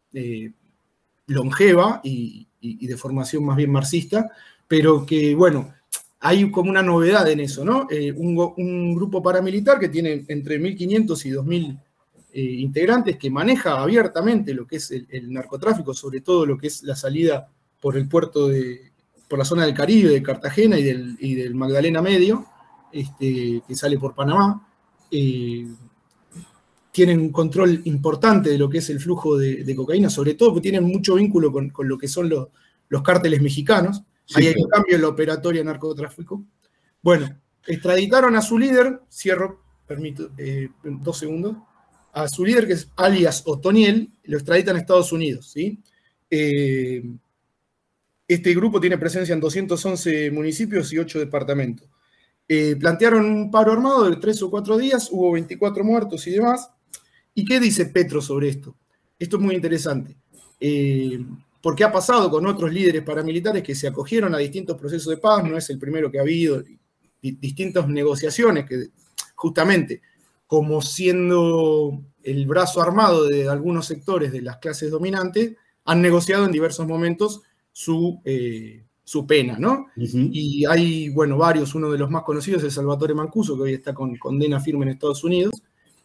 longeva y de formación más bien marxista, pero que, bueno, hay como una novedad en eso, ¿no? Un grupo paramilitar que tiene entre 1.500 y 2.000 integrantes, que maneja abiertamente lo que es el narcotráfico, sobre todo lo que es la salida por el puerto por la zona del Caribe, de Cartagena y del Magdalena Medio, que sale por Panamá. Tienen un control importante de lo que es el flujo de cocaína, sobre todo porque tienen mucho vínculo con lo que son los cárteles mexicanos. Sí, ahí hay un cambio en la operatoria narcotráfico. Bueno, extraditaron a su líder, cierro, permito, 2 segundos, a su líder, que es alias Otoniel, lo extraditan a Estados Unidos, ¿sí? Este grupo tiene presencia en 211 municipios y 8 departamentos. Plantearon un paro armado de 3 o 4 días, hubo 24 muertos y demás. ¿Y qué dice Petro sobre esto? Esto es muy interesante, porque ha pasado con otros líderes paramilitares que se acogieron a distintos procesos de paz, no es el primero que ha habido, distintas negociaciones que justamente, como siendo el brazo armado de algunos sectores de las clases dominantes, han negociado en diversos momentos su pena, ¿no? Uh-huh. Y hay, bueno, varios, uno de los más conocidos es Salvatore Mancuso, que hoy está con condena firme en Estados Unidos.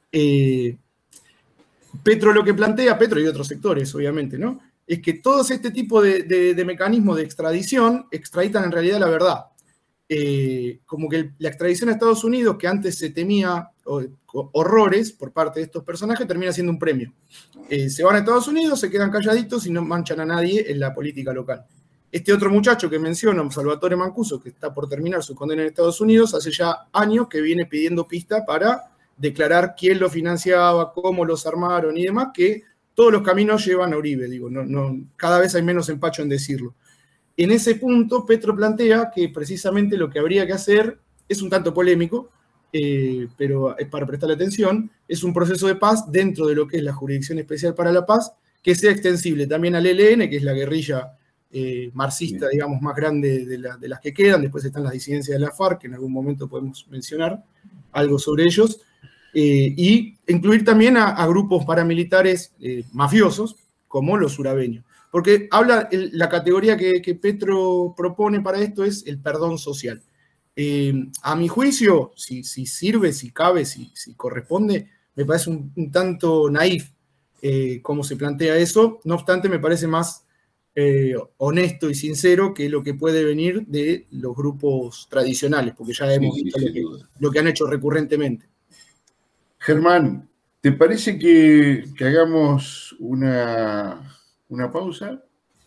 Petro lo que plantea, Petro y otros sectores, obviamente, ¿no? Es que todos este tipo de mecanismos de extradición extraditan en realidad la verdad. Como que la extradición a Estados Unidos, que antes se temía horrores por parte de estos personajes, termina siendo un premio. Se van a Estados Unidos, se quedan calladitos y no manchan a nadie en la política local. Este otro muchacho que menciono, Salvatore Mancuso, que está por terminar su condena en Estados Unidos, hace ya años que viene pidiendo pista para declarar quién lo financiaba, cómo los armaron y demás, que todos los caminos llevan a Uribe, digo, cada vez hay menos empacho en decirlo. En ese punto, Petro plantea que precisamente lo que habría que hacer, es un tanto polémico, pero es para prestarle atención, es un proceso de paz dentro de lo que es la Jurisdicción Especial para la Paz, que sea extensible también al ELN, que es la guerrilla marxista, digamos, más grande de las que quedan. Después están las disidencias de la FARC, que en algún momento podemos mencionar algo sobre ellos, y incluir también a grupos paramilitares mafiosos, como los urabeños. Porque la categoría que Petro propone para esto es el perdón social. A mi juicio, si sirve, si cabe, si corresponde, me parece un tanto naif cómo se plantea eso. No obstante, me parece más honesto y sincero que lo que puede venir de los grupos tradicionales, porque ya hemos visto lo que han hecho recurrentemente. Germán, ¿te parece que hagamos una pausa?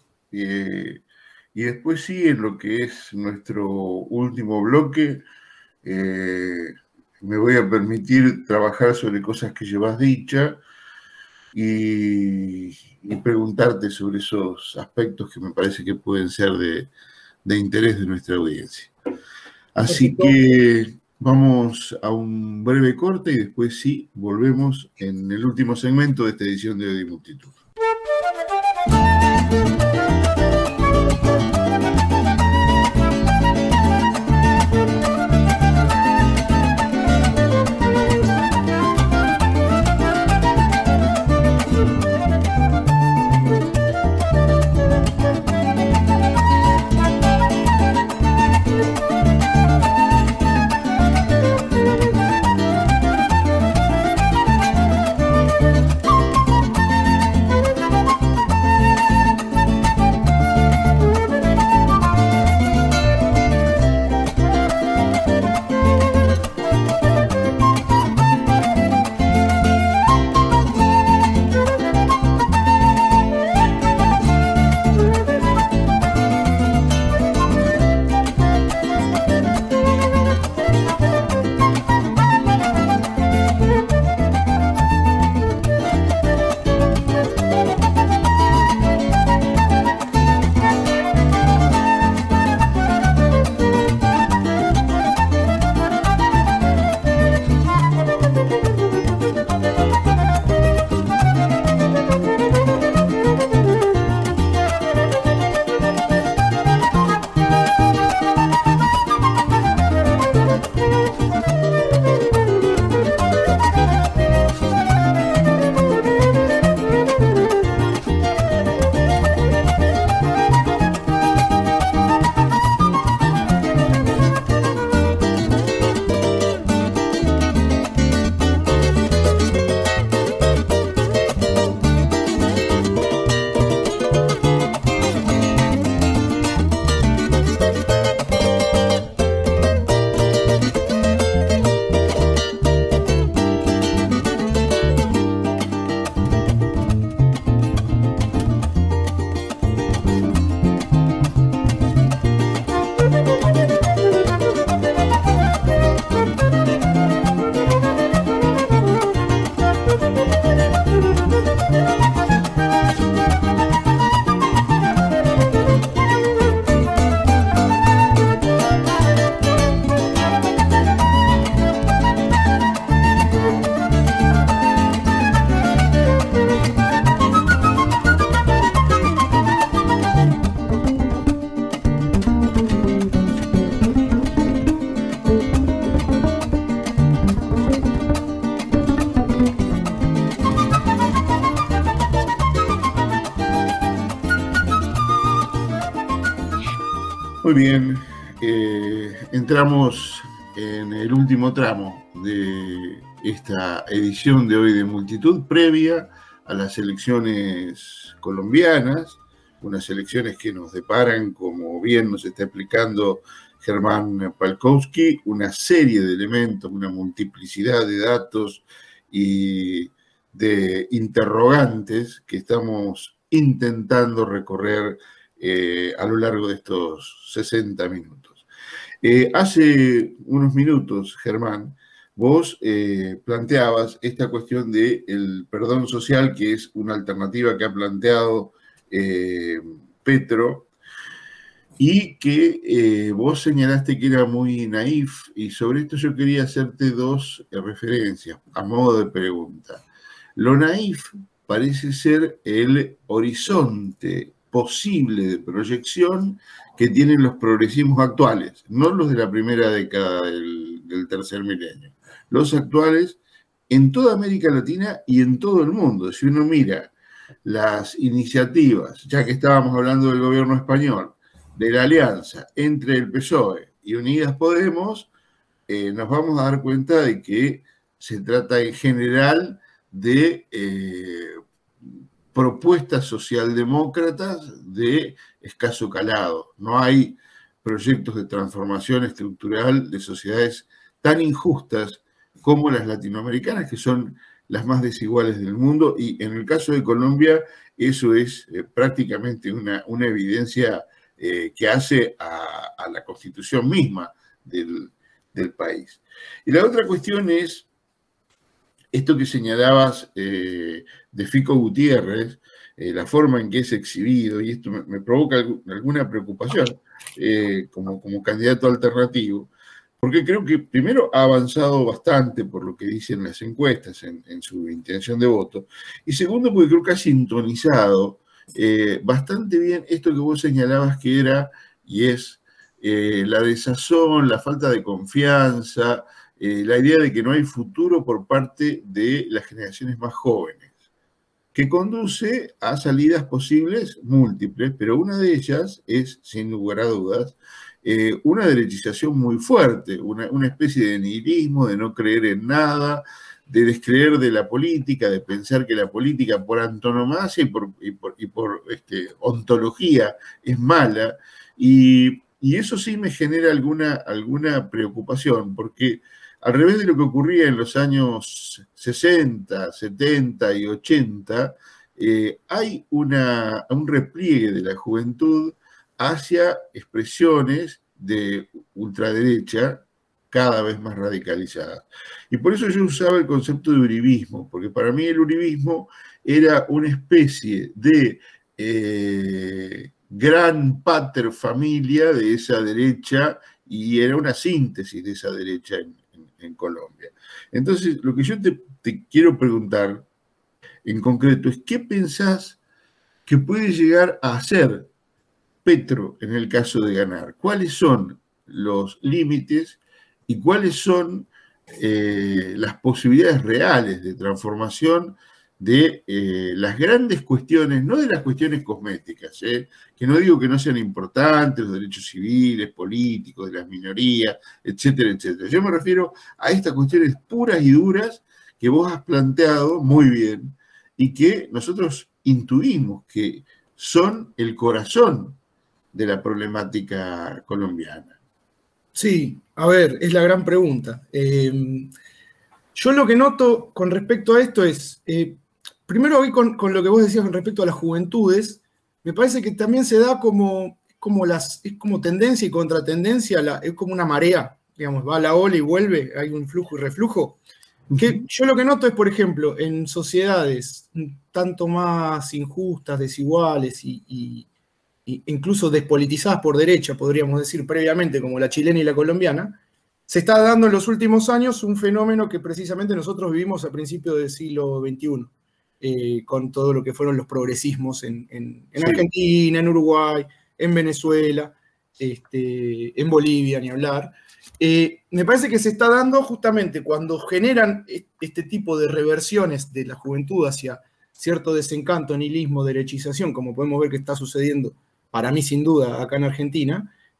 Y después sí, en lo que es nuestro último bloque, me voy a permitir trabajar sobre cosas que llevas dichas y preguntarte sobre esos aspectos que me parece que pueden ser de interés de nuestra audiencia. Así que vamos a un breve corte y después sí, volvemos en el último segmento de esta edición de Odio y Multitud. Muy bien, entramos en el último tramo de esta edición de hoy de Multitud, previa a las elecciones colombianas, unas elecciones que nos deparan, como bien nos está explicando Germán Palkowski, una serie de elementos, una multiplicidad de datos y de interrogantes que estamos intentando recorrer a lo largo de estos 60 minutos. Hace unos minutos, Germán, vos planteabas esta cuestión del perdón social, que es una alternativa que ha planteado Petro, y que vos señalaste que era muy naif, y sobre esto yo quería hacerte dos referencias a modo de pregunta. Lo naif parece ser el horizonte posible de proyección que tienen los progresismos actuales, no los de la primera década del tercer milenio, los actuales en toda América Latina y en todo el mundo. Si uno mira las iniciativas, ya que estábamos hablando del gobierno español, de la alianza entre el PSOE y Unidas Podemos, nos vamos a dar cuenta de que se trata en general de propuestas socialdemócratas de escaso calado. No hay proyectos de transformación estructural de sociedades tan injustas como las latinoamericanas, que son las más desiguales del mundo, y en el caso de Colombia eso es prácticamente una evidencia que hace a la constitución misma del país. Y la otra cuestión es esto que señalabas de Fico Gutiérrez, la forma en que es exhibido, y esto me provoca alguna preocupación como candidato alternativo, porque creo que primero ha avanzado bastante por lo que dicen las encuestas en su intención de voto, y segundo porque creo que ha sintonizado bastante bien esto que vos señalabas que era y es la desazón, la falta de confianza, la idea de que no hay futuro por parte de las generaciones más jóvenes, que conduce a salidas posibles múltiples, pero una de ellas es, sin lugar a dudas, una derechización muy fuerte, una especie de nihilismo, de no creer en nada, de descreer de la política, de pensar que la política por antonomasia y por ontología es mala, y eso sí me genera alguna preocupación, porque al revés de lo que ocurría en los años 60, 70 y 80, hay un repliegue de la juventud hacia expresiones de ultraderecha cada vez más radicalizadas. Y por eso yo usaba el concepto de uribismo, porque para mí el uribismo era una especie de gran pater familia de esa derecha, y era una síntesis de esa derecha en Colombia. Entonces, lo que yo te quiero preguntar en concreto es ¿qué pensás que puede llegar a hacer Petro en el caso de ganar? ¿Cuáles son los límites y cuáles son las posibilidades reales de transformación de las grandes cuestiones, no de las cuestiones cosméticas, que no digo que no sean importantes, los derechos civiles, políticos, de las minorías, etcétera, etcétera. Yo me refiero a estas cuestiones puras y duras que vos has planteado muy bien y que nosotros intuimos que son el corazón de la problemática colombiana. Sí, a ver, es la gran pregunta. Yo lo que noto con respecto a esto es, primero hoy con lo que vos decías con respecto a las juventudes, me parece que también se da es como tendencia y contratendencia, es como una marea, digamos, va a la ola y vuelve, hay un flujo y reflujo. Que yo lo que noto es, por ejemplo, en sociedades tanto más injustas, desiguales y incluso despolitizadas por derecha, podríamos decir previamente, como la chilena y la colombiana, se está dando en los últimos años un fenómeno que precisamente nosotros vivimos a principios del siglo XXI, con todo lo que fueron los progresismos en Argentina, en Uruguay, en Venezuela, en Bolivia, ni hablar. Me parece que se está dando justamente cuando generan este tipo de reversiones de la juventud hacia cierto desencanto, nihilismo, derechización, como podemos ver que está sucediendo, para mí sin duda, acá en Argentina,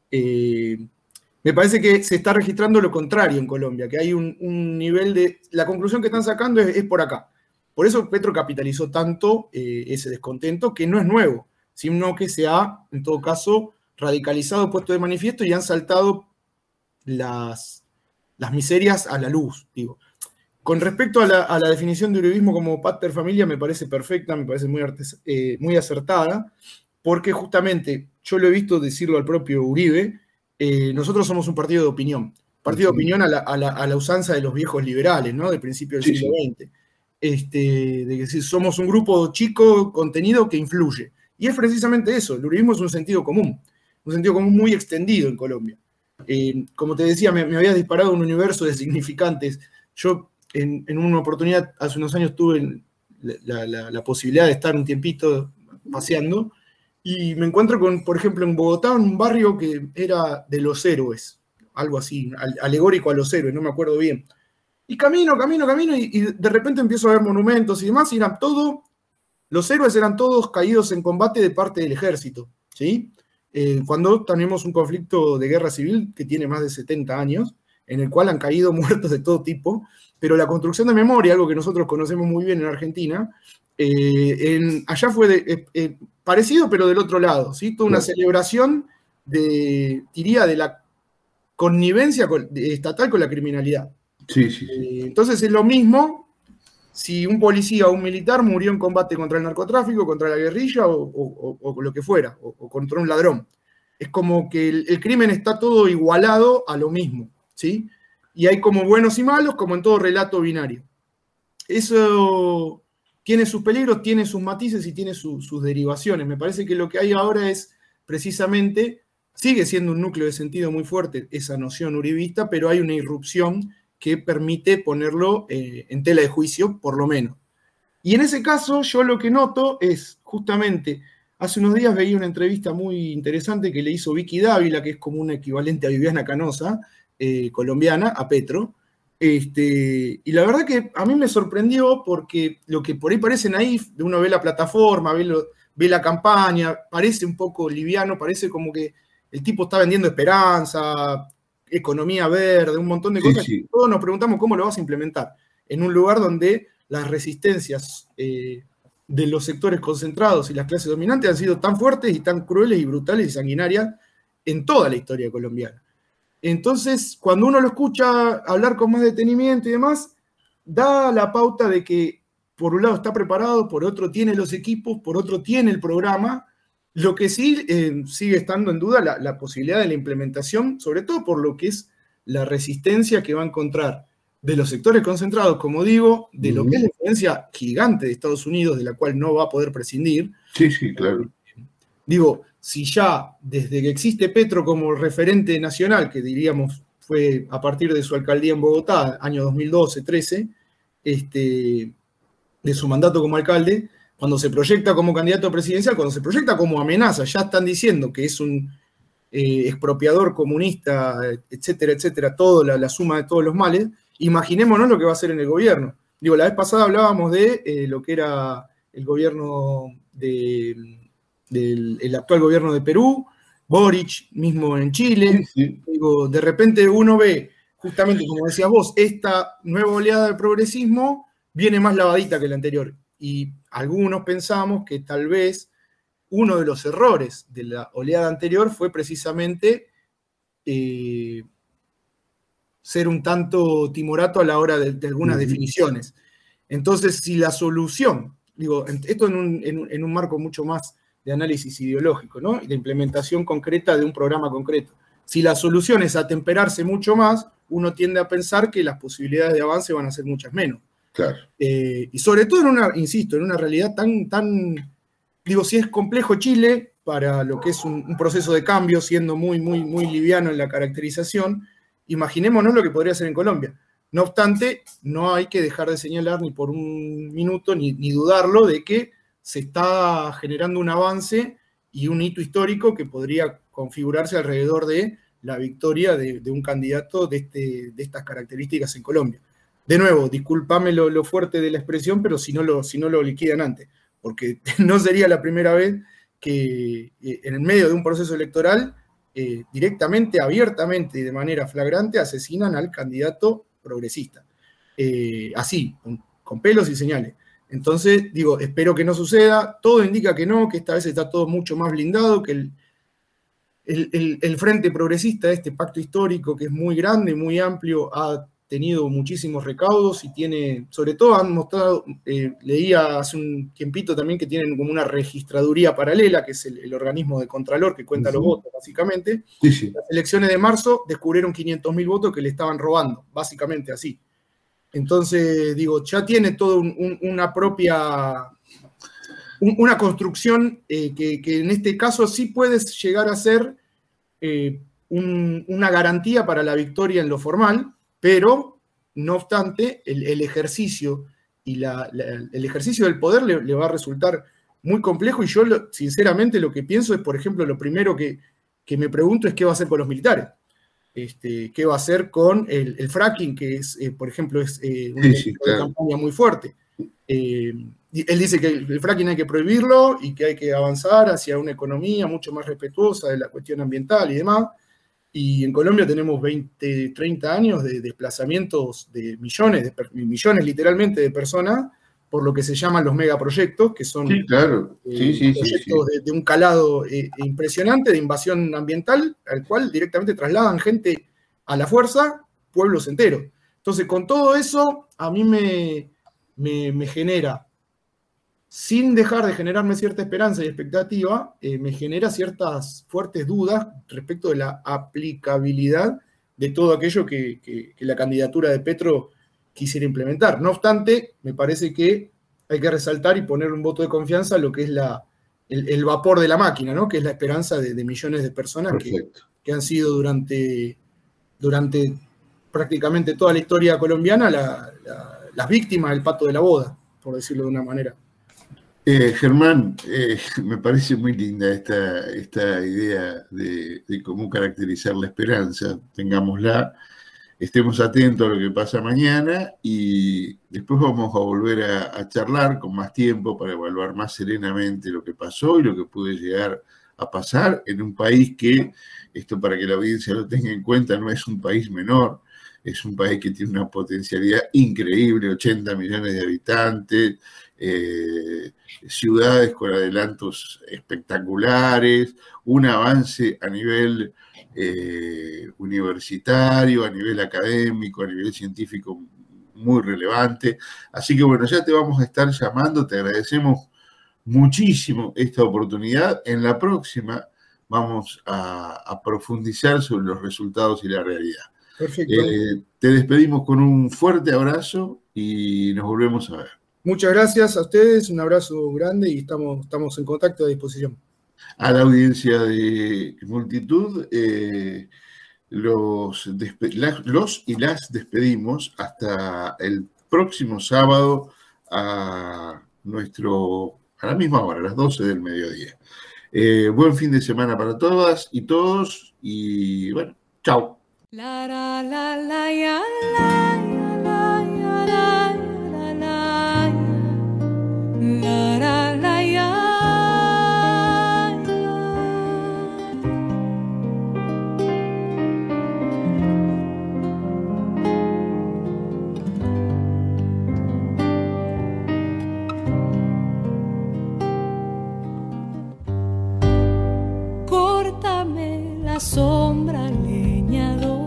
Me parece que se está registrando lo contrario en Colombia, que hay un nivel de... La conclusión que están sacando es por acá. Por eso Petro capitalizó tanto ese descontento, que no es nuevo, sino que se ha, en todo caso, radicalizado, puesto de manifiesto y han saltado las miserias a la luz, digo. Con respecto a la definición de uribismo como pater familia, me parece perfecta, me parece muy acertada, porque justamente yo lo he visto decirlo al propio Uribe, nosotros somos un partido de opinión. Partido de opinión a la usanza de los viejos liberales, ¿no? Del principio del siglo XX. De que somos un grupo chico, contenido que influye. Y es precisamente eso, el uribismo es un sentido común muy extendido en Colombia. Como te decía, me habías disparado un universo de significantes. Yo en una oportunidad, hace unos años, tuve la posibilidad de estar un tiempito paseando, y me encuentro con, por ejemplo, en Bogotá, un barrio que era de los héroes, algo así, alegórico a los héroes, no me acuerdo bien. Y camino, y de repente empiezo a ver monumentos y demás, y eran todos, los héroes eran todos caídos en combate de parte del ejército, ¿sí? Cuando tenemos un conflicto de guerra civil que tiene más de 70 años, en el cual han caído muertos de todo tipo, pero la construcción de memoria, algo que nosotros conocemos muy bien en Argentina, allá fue parecido, pero del otro lado, ¿sí? Toda una celebración diría, de la connivencia estatal con la criminalidad. Sí. Entonces es lo mismo si un policía o un militar murió en combate contra el narcotráfico, contra la guerrilla o lo que fuera, o contra un ladrón. Es como que el crimen está todo igualado a lo mismo, ¿sí? Y hay como buenos y malos, como en todo relato binario. Eso tiene sus peligros, tiene sus matices y tiene sus derivaciones. Me parece que lo que hay ahora es precisamente, sigue siendo un núcleo de sentido muy fuerte esa noción uribista, pero hay una irrupción que permite ponerlo en tela de juicio, por lo menos. Y en ese caso, yo lo que noto es, justamente, hace unos días veía una entrevista muy interesante que le hizo Vicky Dávila, que es como un equivalente a Viviana Canosa, colombiana, a Petro. Y la verdad que a mí me sorprendió porque lo que por ahí parece naif, de uno ve la plataforma, ve la campaña, parece un poco liviano, parece como que el tipo está vendiendo esperanza, economía verde, un montón de cosas. Sí. Todos nos preguntamos cómo lo vas a implementar en un lugar donde las resistencias de los sectores concentrados y las clases dominantes han sido tan fuertes y tan crueles y brutales y sanguinarias en toda la historia colombiana. Entonces, cuando uno lo escucha hablar con más detenimiento y demás, da la pauta de que por un lado está preparado, por otro tiene los equipos, por otro tiene el programa. Lo que sí sigue estando en duda la posibilidad de la implementación, sobre todo por lo que es la resistencia que va a encontrar de los sectores concentrados, como digo, de lo que es la influencia gigante de Estados Unidos, de la cual no va a poder prescindir. Sí, claro. Digo, si ya desde que existe Petro como referente nacional, que diríamos fue a partir de su alcaldía en Bogotá, año 2012-13, de su mandato como alcalde, cuando se proyecta como candidato presidencial, cuando se proyecta como amenaza, ya están diciendo que es un expropiador comunista, etcétera, toda la suma de todos los males. Imaginémonos lo que va a hacer en el gobierno. Digo, la vez pasada hablábamos de lo que era el gobierno del actual gobierno de Perú, Boric mismo en Chile. Sí. Digo, de repente uno ve, justamente como decías vos, esta nueva oleada del progresismo viene más lavadita que la anterior. Y algunos pensamos que tal vez uno de los errores de la oleada anterior fue precisamente ser un tanto timorato a la hora de algunas definiciones. Entonces, si la solución, digo, esto en un marco mucho más de análisis ideológico, ¿no? Y de implementación concreta de un programa concreto. Si la solución es atemperarse mucho más, uno tiende a pensar que las posibilidades de avance van a ser muchas menos. Claro. Y sobre todo en una realidad tan, digo, si es complejo Chile para lo que es un proceso de cambio, siendo muy liviano en la caracterización, imaginémonos lo que podría ser en Colombia. No obstante, no hay que dejar de señalar ni por un minuto, ni dudarlo, de que se está generando un avance y un hito histórico que podría configurarse alrededor de la victoria de un candidato de estas características en Colombia. De nuevo, discúlpame lo fuerte de la expresión, pero si no lo liquidan antes, porque no sería la primera vez que en el medio de un proceso electoral directamente, abiertamente y de manera flagrante asesinan al candidato progresista. Así, con pelos y señales. Entonces, digo, espero que no suceda. Todo indica que no, que esta vez está todo mucho más blindado, que el Frente Progresista, este pacto histórico que es muy grande, muy amplio, ha tenido muchísimos recaudos y tiene, sobre todo han mostrado, leía hace un tiempito también que tienen como una registraduría paralela, que es el organismo de Contralor que cuenta los votos, básicamente. Sí, sí. Las elecciones de marzo descubrieron 500.000 votos que le estaban robando, básicamente así. Entonces, digo, ya tiene todo una propia, una construcción que en este caso sí puede llegar a ser una garantía para la victoria en lo formal, pero, no obstante, el ejercicio y el ejercicio del poder le va a resultar muy complejo, y yo sinceramente lo que pienso es, por ejemplo, lo primero que me pregunto es qué va a hacer con los militares. Qué va a hacer con el fracking, que es, por ejemplo, es un elemento de campaña muy fuerte. Él dice que el fracking hay que prohibirlo y que hay que avanzar hacia una economía mucho más respetuosa de la cuestión ambiental y demás. Y en Colombia tenemos 20, 30 años de desplazamientos de millones literalmente de personas por lo que se llaman los megaproyectos, que son proyectos de un calado impresionante de invasión ambiental, al cual directamente trasladan gente a la fuerza, pueblos enteros. Entonces, con todo eso, a mí me genera, sin dejar de generarme cierta esperanza y expectativa, me genera ciertas fuertes dudas respecto de la aplicabilidad de todo aquello que la candidatura de Petro quisiera implementar. No obstante, me parece que hay que resaltar y poner un voto de confianza a lo que es el vapor de la máquina, ¿no? Que es la esperanza de millones de personas que han sido durante prácticamente toda la historia colombiana las víctimas del pato de la boda, por decirlo de una manera. Germán, me parece muy linda esta idea de cómo caracterizar la esperanza. Tengámosla, estemos atentos a lo que pasa mañana y después vamos a volver a charlar con más tiempo para evaluar más serenamente lo que pasó y lo que puede llegar a pasar en un país que, esto para que la audiencia lo tenga en cuenta, no es un país menor, es un país que tiene una potencialidad increíble, 80 millones de habitantes, ciudades con adelantos espectaculares, un avance a nivel universitario, a nivel académico, a nivel científico muy relevante. Así que bueno, ya te vamos a estar llamando, te agradecemos muchísimo esta oportunidad. En la próxima vamos a profundizar sobre los resultados y la realidad. Perfecto. Te despedimos con un fuerte abrazo y nos volvemos a ver. Muchas gracias a ustedes, un abrazo grande y estamos en contacto, a disposición. A la audiencia de Multitud, los y las despedimos hasta el próximo sábado a la misma hora, a las 12 del mediodía. Buen fin de semana para todas y todos y bueno, chao. La, la, la, la, ya, la. Sombra, leñador,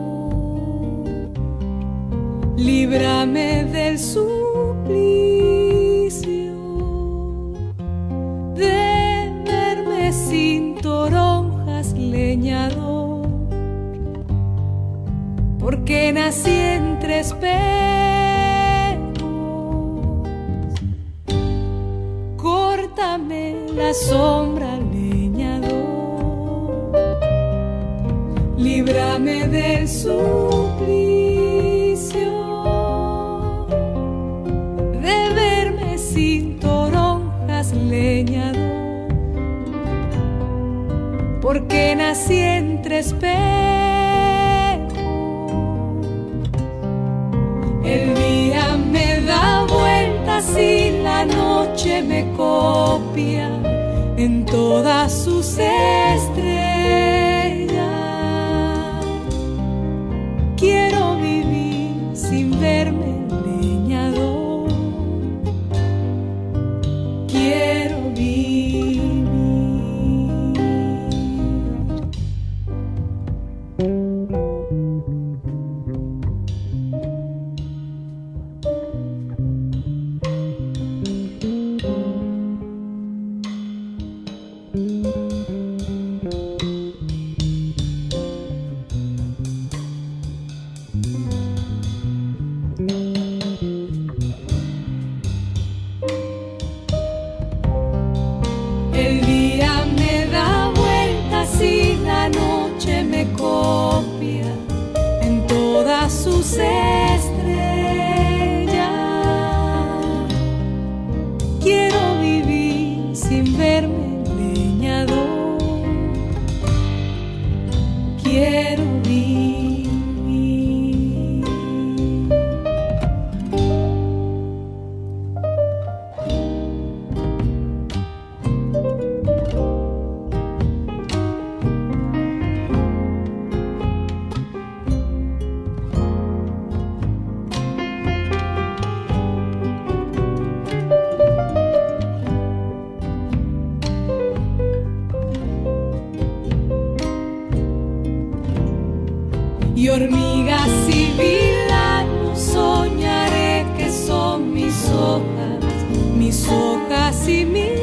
líbrame del suplicio de verme sin toronjas, leñador, porque nací entre espejos. Córtame la sombra, líbrame del suplicio de verme sin toronjas, leñador, porque nací entre espejos. El día me da vueltas y la noche me copia en todas sus estrellas. tus estrellas. Quiero vivir sin verme leñador. Quiero vivir. Y hormigas y vilanos soñaré que son mis hojas y mis